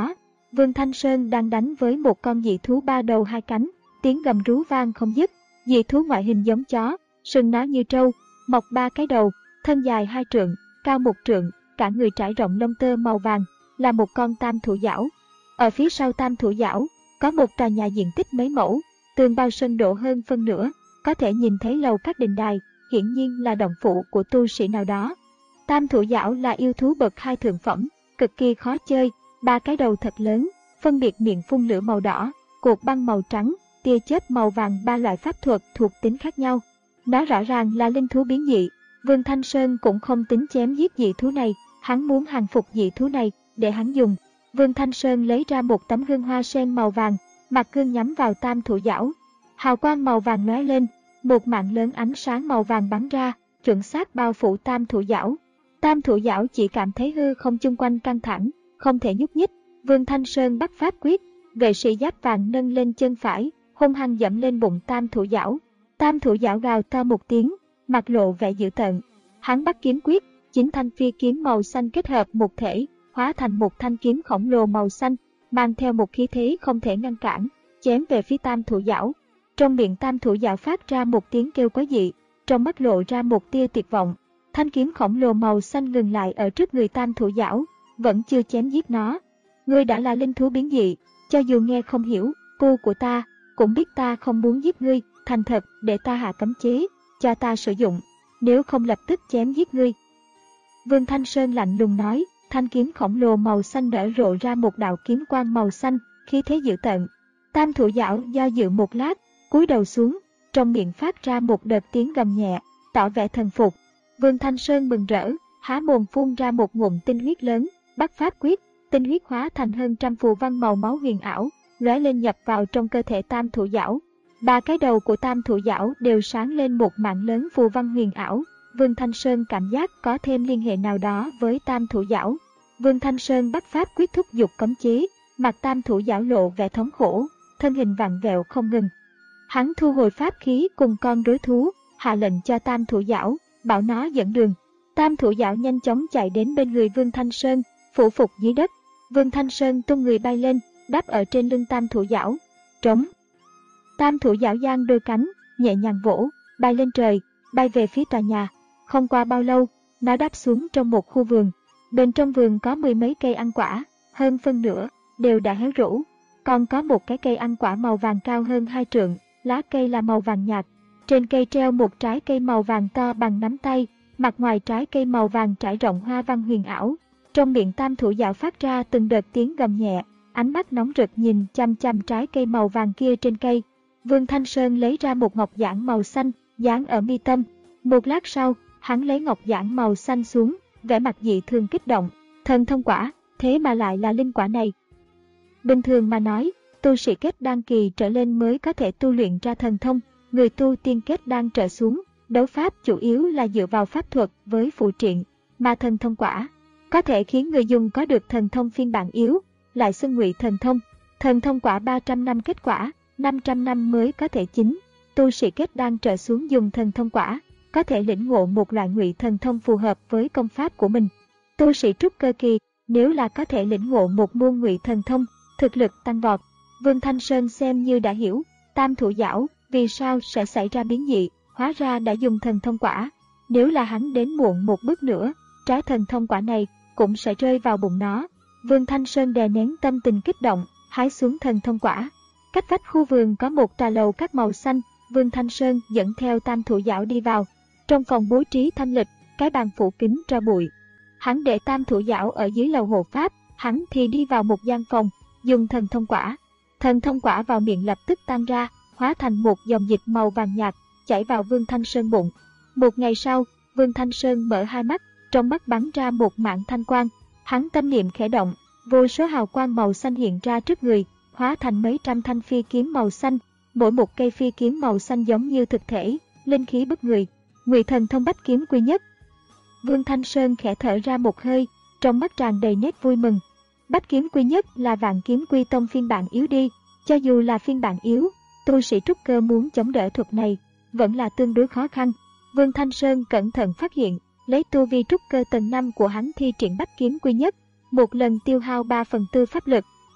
Vương Thanh Sơn đang đánh với một con dị thú ba đầu hai cánh, tiếng gầm rú vang không dứt. Dị thú ngoại hình giống chó, sừng nó như trâu, mọc ba cái đầu, thân dài hai trượng, cao một trượng, cả người trải rộng lông tơ màu vàng, là một con tam thủ giảo. Ở phía sau tam thủ giảo, có một tòa nhà diện tích mấy mẫu, tường bao sân độ hơn phân nửa, có thể nhìn thấy lầu các đình đài, hiển nhiên là động phủ của tu sĩ nào đó. Tam thủ giảo là yêu thú bậc hai thượng phẩm, cực kỳ khó chơi, ba cái đầu thật lớn, phân biệt miệng phun lửa màu đỏ, cột băng màu trắng, tia chớp màu vàng, ba loại pháp thuật thuộc tính khác nhau. Nó rõ ràng là linh thú biến dị. Vương Thanh Sơn cũng không tính chém giết dị thú này, hắn muốn hàng phục dị thú này để hắn dùng. Vương Thanh Sơn lấy ra một tấm gương hoa sen màu vàng, mặt gương nhắm vào tam thủ giảo. Hào quang màu vàng lóe lên, một mạng lớn ánh sáng màu vàng bắn ra, chuẩn xác bao phủ tam thủ giảo. Tam thủ giảo chỉ cảm thấy hư không chung quanh căng thẳng, không thể nhúc nhích. Vương Thanh Sơn bắt pháp quyết, vệ sĩ giáp vàng nâng lên chân phải, hung hăng dẫm lên bụng tam thủ giảo. Tam thủ giảo gào to một tiếng, mặt lộ vẻ dữ tợn. Hắn bắt kiếm quyết, chín thanh phi kiếm màu xanh kết hợp một thể, hóa thành một thanh kiếm khổng lồ màu xanh, mang theo một khí thế không thể ngăn cản, chém về phía tam thủ giảo. Trong miệng tam thủ giảo phát ra một tiếng kêu quái dị, trong mắt lộ ra một tia tuyệt vọng. Thanh kiếm khổng lồ màu xanh ngừng lại ở trước người tam thủ giảo, vẫn chưa chém giết nó. Ngươi đã là linh thú biến dị, cho dù nghe không hiểu cu của ta, cũng biết ta không muốn giết ngươi, thành thật để ta hạ cấm chế, cho ta sử dụng, nếu không lập tức chém giết ngươi. Vương Thanh Sơn lạnh lùng nói, thanh kiếm khổng lồ màu xanh nở rộ ra một đạo kiếm quang màu xanh, khí thế dữ tợn. Tam thủ giảo do dự một lát, cúi đầu xuống, trong miệng phát ra một đợt tiếng gầm nhẹ, tỏ vẻ thần phục. Vương Thanh Sơn mừng rỡ, há mồm phun ra một ngụm tinh huyết lớn, bắt pháp quyết, tinh huyết hóa thành hơn trăm phù văn màu máu huyền ảo, lóe lên nhập vào trong cơ thể tam thủ giảo. Ba cái đầu của tam thủ giảo đều sáng lên một mạng lớn phù văn huyền ảo. Vương Thanh Sơn cảm giác có thêm liên hệ nào đó với tam thủ giảo. Vương Thanh Sơn bắt pháp quyết thúc giục cấm chế, mặt tam thủ giảo lộ vẻ thống khổ, thân hình vặn vẹo không ngừng. Hắn thu hồi pháp khí cùng con đối thú, hạ lệnh cho tam thủ giảo, bảo nó dẫn đường. Tam thủ giảo nhanh chóng chạy đến bên người Vương Thanh Sơn, phủ phục dưới đất. Vương Thanh Sơn tung người bay lên, đáp ở trên lưng tam thủ giảo. Trống. Tam thủ giảo giang đôi cánh, nhẹ nhàng vỗ, bay lên trời, bay về phía tòa nhà. Không qua bao lâu, nó đáp xuống trong một khu vườn. Bên trong vườn có mười mấy cây ăn quả, hơn phân nửa đều đã héo rũ. Còn có một cái cây ăn quả màu vàng cao hơn hai trượng, lá cây là màu vàng nhạt. Trên cây treo một trái cây màu vàng to bằng nắm tay, mặt ngoài trái cây màu vàng trải rộng hoa văn huyền ảo. Trong miệng tam thủ giảo phát ra từng đợt tiếng gầm nhẹ, ánh mắt nóng rực nhìn chăm chăm trái cây màu vàng kia trên cây. Vương Thanh Sơn lấy ra một ngọc giản màu xanh, dán ở mi tâm. Một lát sau, hắn lấy ngọc giản màu xanh xuống, vẻ mặt dị thường kích động. Thần thông quả, thế mà lại là linh quả này. Bình thường mà nói, tu sĩ kết đan kỳ trở lên mới có thể tu luyện ra thần thông. Người tu tiên kết đan trở xuống, đấu pháp chủ yếu là dựa vào pháp thuật với phụ triện, mà thần thông quả có thể khiến người dùng có được thần thông phiên bản yếu, lại xưng ngụy thần thông. Thần thông quả ba trăm năm kết quả, năm trăm năm mới có thể chính. Tu sĩ kết đan trở xuống dùng thần thông quả, có thể lĩnh ngộ một loại ngụy thần thông phù hợp với công pháp của mình. Tu sĩ trúc cơ kỳ, nếu là có thể lĩnh ngộ một môn ngụy thần thông, thực lực tăng vọt. Vương Thanh Sơn xem như đã hiểu, tam thủ giảo vì sao sẽ xảy ra biến dị, hóa ra đã dùng thần thông quả. Nếu là hắn đến muộn một bước nữa, trái thần thông quả này cũng sẽ rơi vào bụng nó. Vương Thanh Sơn đè nén tâm tình kích động, hái xuống thần thông quả. Cách vách khu vườn có một tòa lầu các màu xanh, Vương Thanh Sơn dẫn theo tam thủ giảo đi vào. Trong phòng bố trí thanh lịch, cái bàn phủ kín tro bụi. Hắn để tam thủ giảo ở dưới lầu hộ pháp, hắn thì đi vào một gian phòng, dùng thần thông quả. Thần thông quả vào miệng lập tức tan ra, hóa thành một dòng dịch màu vàng nhạt, chảy vào Vương Thanh Sơn bụng. Một ngày sau, Vương Thanh Sơn mở hai mắt, trong mắt bắn ra một mảng thanh quang. Hắn tâm niệm khẽ động, vô số hào quang màu xanh hiện ra trước người, hóa thành mấy trăm thanh phi kiếm màu xanh. Mỗi một cây phi kiếm màu xanh giống như thực thể, linh khí bức người. Ngụy thần thông bách kiếm quy nhất. Vương Thanh Sơn khẽ thở ra một hơi, trong mắt tràn đầy nét vui mừng. Bách kiếm quy nhất là vạn kiếm quy tông phiên bản yếu đi, cho dù là phiên bản yếu, tu sĩ trúc cơ muốn chống đỡ thuật này vẫn là tương đối khó khăn. Vương Thanh Sơn cẩn thận phát hiện, lấy tu vi trúc cơ tầng năm của hắn thi triển bách kiếm quy nhất, một lần tiêu hao ba phần tư pháp lực,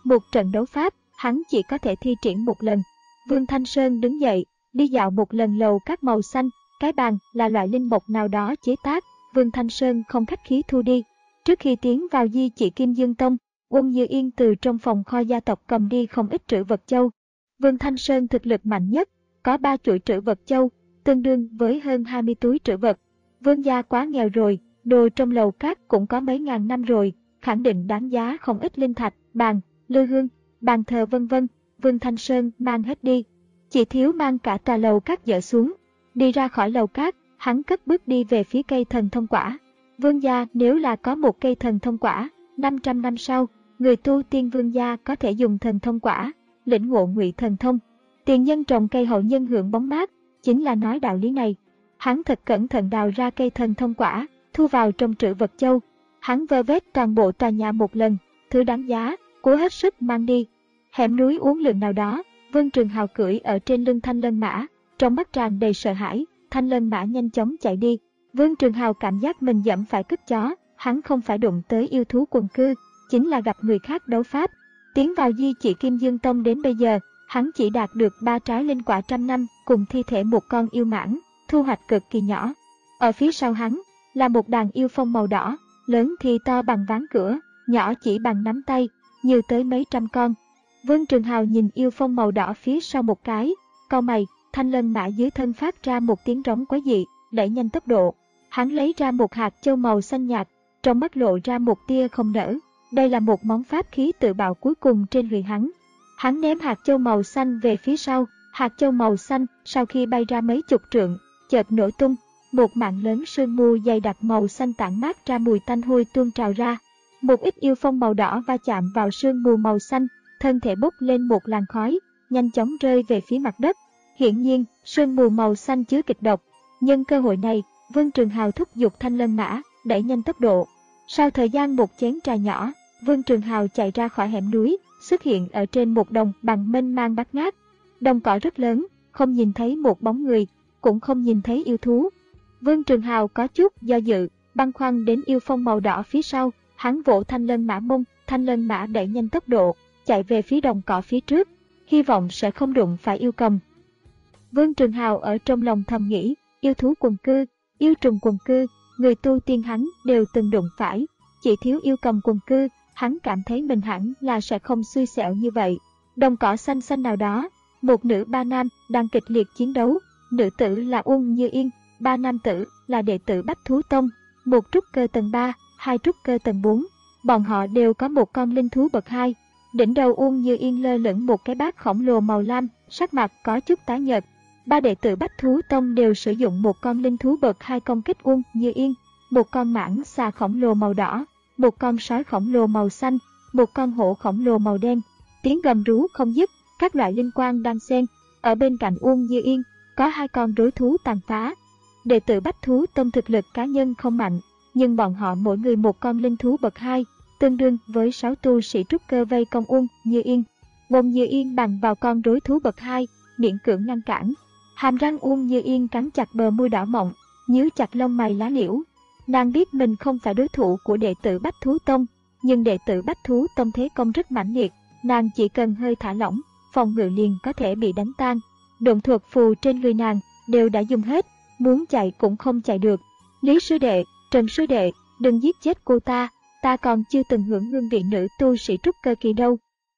Một trận đấu pháp, hắn chỉ có thể thi triển một lần. Vương Thanh Sơn đứng dậy, đi dạo một lần lầu các màu xanh, cái bàn là loại linh mộc nào đó chế tác, Vương Thanh Sơn không khách khí thu đi. Trước khi tiến vào di chỉ Kim Dương Tông, Uông Như Yên từ trong phòng kho gia tộc cầm đi không ít trữ vật châu. Vương Thanh Sơn thực lực mạnh nhất, có ba chuỗi trữ vật châu, tương đương với hơn hai mươi túi trữ vật. Vương gia quá nghèo rồi, đồ trong lầu cát cũng có mấy ngàn năm rồi, khẳng định đáng giá không ít linh thạch, bàn, lư hương, bàn thờ vân vân. Vương Thanh Sơn mang hết đi, chỉ thiếu mang cả tòa lầu cát dỡ xuống. Đi ra khỏi lầu cát, hắn cất bước đi về phía cây thần thông quả. Vương gia nếu là có một cây thần thông quả, năm trăm năm sau, người tu tiên vương gia có thể dùng thần thông quả, lĩnh ngộ ngụy thần thông. Tiền nhân trồng cây hậu nhân hưởng bóng mát, chính là nói đạo lý này. Hắn thật cẩn thận đào ra cây thần thông quả, thu vào trong trữ vật châu. Hắn vơ vét toàn bộ tòa nhà một lần, thứ đáng giá, cố hết sức mang đi. Hẻm núi uốn lượn nào đó, Vương Trường Hào cưỡi ở trên lưng Thanh Lân Mã, trong mắt tràn đầy sợ hãi. Thanh Lân Mã nhanh chóng chạy đi. Vương Trường Hào cảm giác mình dẫm phải cứt chó, hắn không phải đụng tới yêu thú quần cư, chính là gặp người khác đấu pháp. Tiến vào di chỉ Kim Dương Tông đến bây giờ, hắn chỉ đạt được ba trái linh quả trăm năm cùng thi thể một con yêu mãng, thu hoạch cực kỳ nhỏ. Ở phía sau hắn là một đàn yêu phong màu đỏ, lớn thì to bằng ván cửa, nhỏ chỉ bằng nắm tay, nhiều tới mấy trăm con. Vương Trường Hào nhìn yêu phong màu đỏ phía sau một cái, cau mày. Thanh Lân Mã dưới thân phát ra một tiếng rống quái dị, đẩy nhanh tốc độ. Hắn lấy ra một hạt châu màu xanh nhạt, trong mắt lộ ra một tia không nở. Đây là một món pháp khí tự bạo cuối cùng trên người hắn. Hắn ném hạt châu màu xanh về phía sau, hạt châu màu xanh sau khi bay ra mấy chục trượng, chợt nổ tung, một mảng lớn sương mù dày đặc màu xanh tản mát ra mùi tanh hôi tuôn trào ra. Một ít yêu phong màu đỏ va chạm vào sương mù màu xanh, thân thể bốc lên một làn khói, nhanh chóng rơi về phía mặt đất. Hiển nhiên, sương mù màu xanh chứa kịch độc. Nhân cơ hội này, Vương Trường Hào thúc giục Thanh Lân Mã, đẩy nhanh tốc độ. Sau thời gian một chén trà nhỏ, Vương Trường Hào chạy ra khỏi hẻm núi, xuất hiện ở trên một đồng bằng mênh mang bát ngát. Đồng cỏ rất lớn, không nhìn thấy một bóng người, cũng không nhìn thấy yêu thú. Vương Trường Hào có chút do dự, băn khoăn đến yêu phong màu đỏ phía sau, hắn vỗ Thanh Lân Mã mông, Thanh Lân Mã đẩy nhanh tốc độ, chạy về phía đồng cỏ phía trước, hy vọng sẽ không đụng phải yêu cầm. Vương Trường Hào ở trong lòng thầm nghĩ, yêu thú quần cư, yêu trùng quần cư, người tu tiên hắn đều từng đụng phải, chỉ thiếu yêu cầm quần cư, hắn cảm thấy mình hẳn là sẽ không xui xẻo như vậy. Đồng cỏ xanh xanh nào đó, một nữ ba nam đang kịch liệt chiến đấu, nữ tử là Uông Như Yên, ba nam tử là đệ tử Bách Thú Tông, một trúc cơ tầng ba, hai trúc cơ tầng bốn, bọn họ đều có một con linh thú bậc hai. Đỉnh đầu Uông Như Yên lơ lửng một cái bát khổng lồ màu lam, sắc mặt có chút tái nhợt. Ba đệ tử Bách Thú Tông đều sử dụng một con linh thú bậc hai công kích Uông Như Yên, một con mãng xà khổng lồ màu đỏ, một con sói khổng lồ màu xanh, một con hổ khổng lồ màu đen. Tiếng gầm rú không dứt, các loại linh quang đang xen. Ở bên cạnh Uông Như Yên có hai con rối thú tàn phá. Đệ tử Bách Thú Tông thực lực cá nhân không mạnh, nhưng bọn họ mỗi người một con linh thú bậc hai, tương đương với sáu tu sĩ trúc cơ vây công Uông Như Yên. Uông Như Yên bằng vào con rối thú bậc hai, miễn cưỡng ngăn cản. Hàm răng Uông Như Yên cắn chặt bờ môi đỏ mọng, nhíu chặt lông mày lá liễu. Nàng biết mình không phải đối thủ của đệ tử Bách Thú Tông, nhưng đệ tử Bách Thú Tông thế công rất mãnh liệt, nàng chỉ cần hơi thả lỏng, phòng ngự liền có thể bị đánh tan. Độn thuật phù trên người nàng đều đã dùng hết, muốn chạy cũng không chạy được. Lý sư đệ, Trần sư đệ, đừng giết chết cô ta, ta còn chưa từng hưởng hương vị nữ tu sĩ trúc cơ kỳ đâu.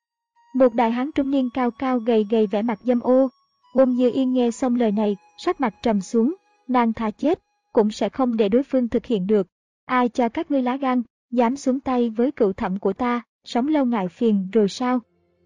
Một đại hán trung niên cao cao gầy gầy vẻ mặt dâm ô. Uông Như Yên nghe xong lời này, sắc mặt trầm xuống, nàng thà chết, cũng sẽ không để đối phương thực hiện được. Ai cho các ngươi lá gan, dám xuống tay với cựu thẩm của ta, sống lâu ngại phiền rồi sao?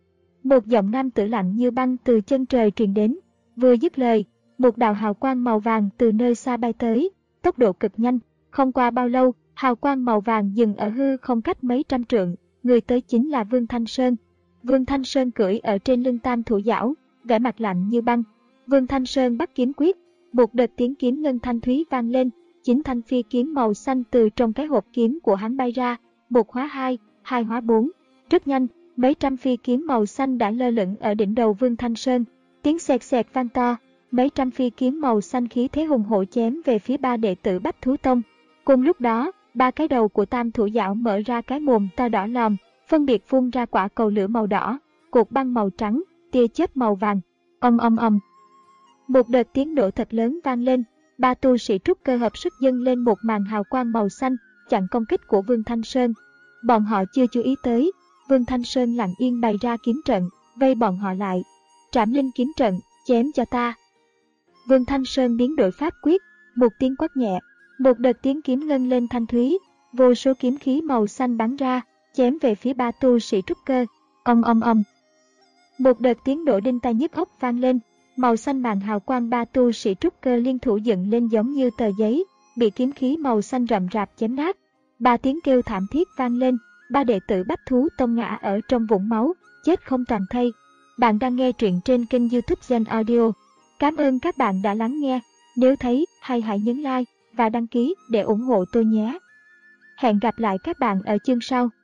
Một giọng nam tử lạnh như băng từ chân trời truyền đến, vừa dứt lời, một đạo hào quang màu vàng từ nơi xa bay tới, tốc độ cực nhanh, không qua bao lâu, hào quang màu vàng dừng ở hư không cách mấy trăm trượng, người tới chính là Vương Thanh Sơn. Vương Thanh Sơn cưỡi ở trên lưng Tam Thủ Giảo, vẻ mặt lạnh như băng. Vương Thanh Sơn bắt kiếm quyết, một đợt tiếng kiếm ngân thanh thúy vang lên, chín thanh phi kiếm màu xanh từ trong cái hộp kiếm của hắn bay ra, một hóa hai, hai hóa bốn. Rất nhanh, mấy trăm phi kiếm màu xanh đã lơ lửng ở đỉnh đầu Vương Thanh Sơn. Tiếng xẹt xẹt vang to, mấy trăm phi kiếm màu xanh khí thế hùng hổ chém về phía ba đệ tử Bách Thú Tông. Cùng lúc đó, ba cái đầu của Tam Thủ Giảo mở ra cái mồm to đỏ lòm, phân biệt phun ra quả cầu lửa màu đỏ, cột băng màu trắng, tia chớp màu vàng. Ầm ầm ầm. Một đợt tiếng nổ thật lớn vang lên, ba tu sĩ trúc cơ hợp sức dâng lên một màn hào quang màu xanh, chặn công kích của Vương Thanh Sơn. Bọn họ chưa chú ý tới, Vương Thanh Sơn lặng yên bày ra kiếm trận, vây bọn họ lại. Trảm linh kiếm trận, chém cho ta. Vương Thanh Sơn biến đổi pháp quyết, một tiếng quát nhẹ, một đợt tiếng kiếm ngân lên thanh thúy, vô số kiếm khí màu xanh bắn ra, chém về phía ba tu sĩ trúc cơ. Ầm ầm ầm. Một đợt tiếng nổ đinh tai nhức óc vang lên, màu xanh màn hào quang ba tu sĩ trúc cơ liên thủ dựng lên giống như tờ giấy, bị kiếm khí màu xanh rậm rạp chém nát. Ba tiếng kêu thảm thiết vang lên, ba đệ tử Bách Thú Tông ngã ở trong vũng máu, chết không toàn thây. Bạn đang nghe truyện trên kênh YouTube Gen Audio. Cảm ơn các bạn đã lắng nghe. Nếu thấy hay hãy nhấn like và đăng ký để ủng hộ tôi nhé. Hẹn gặp lại các bạn ở chương sau.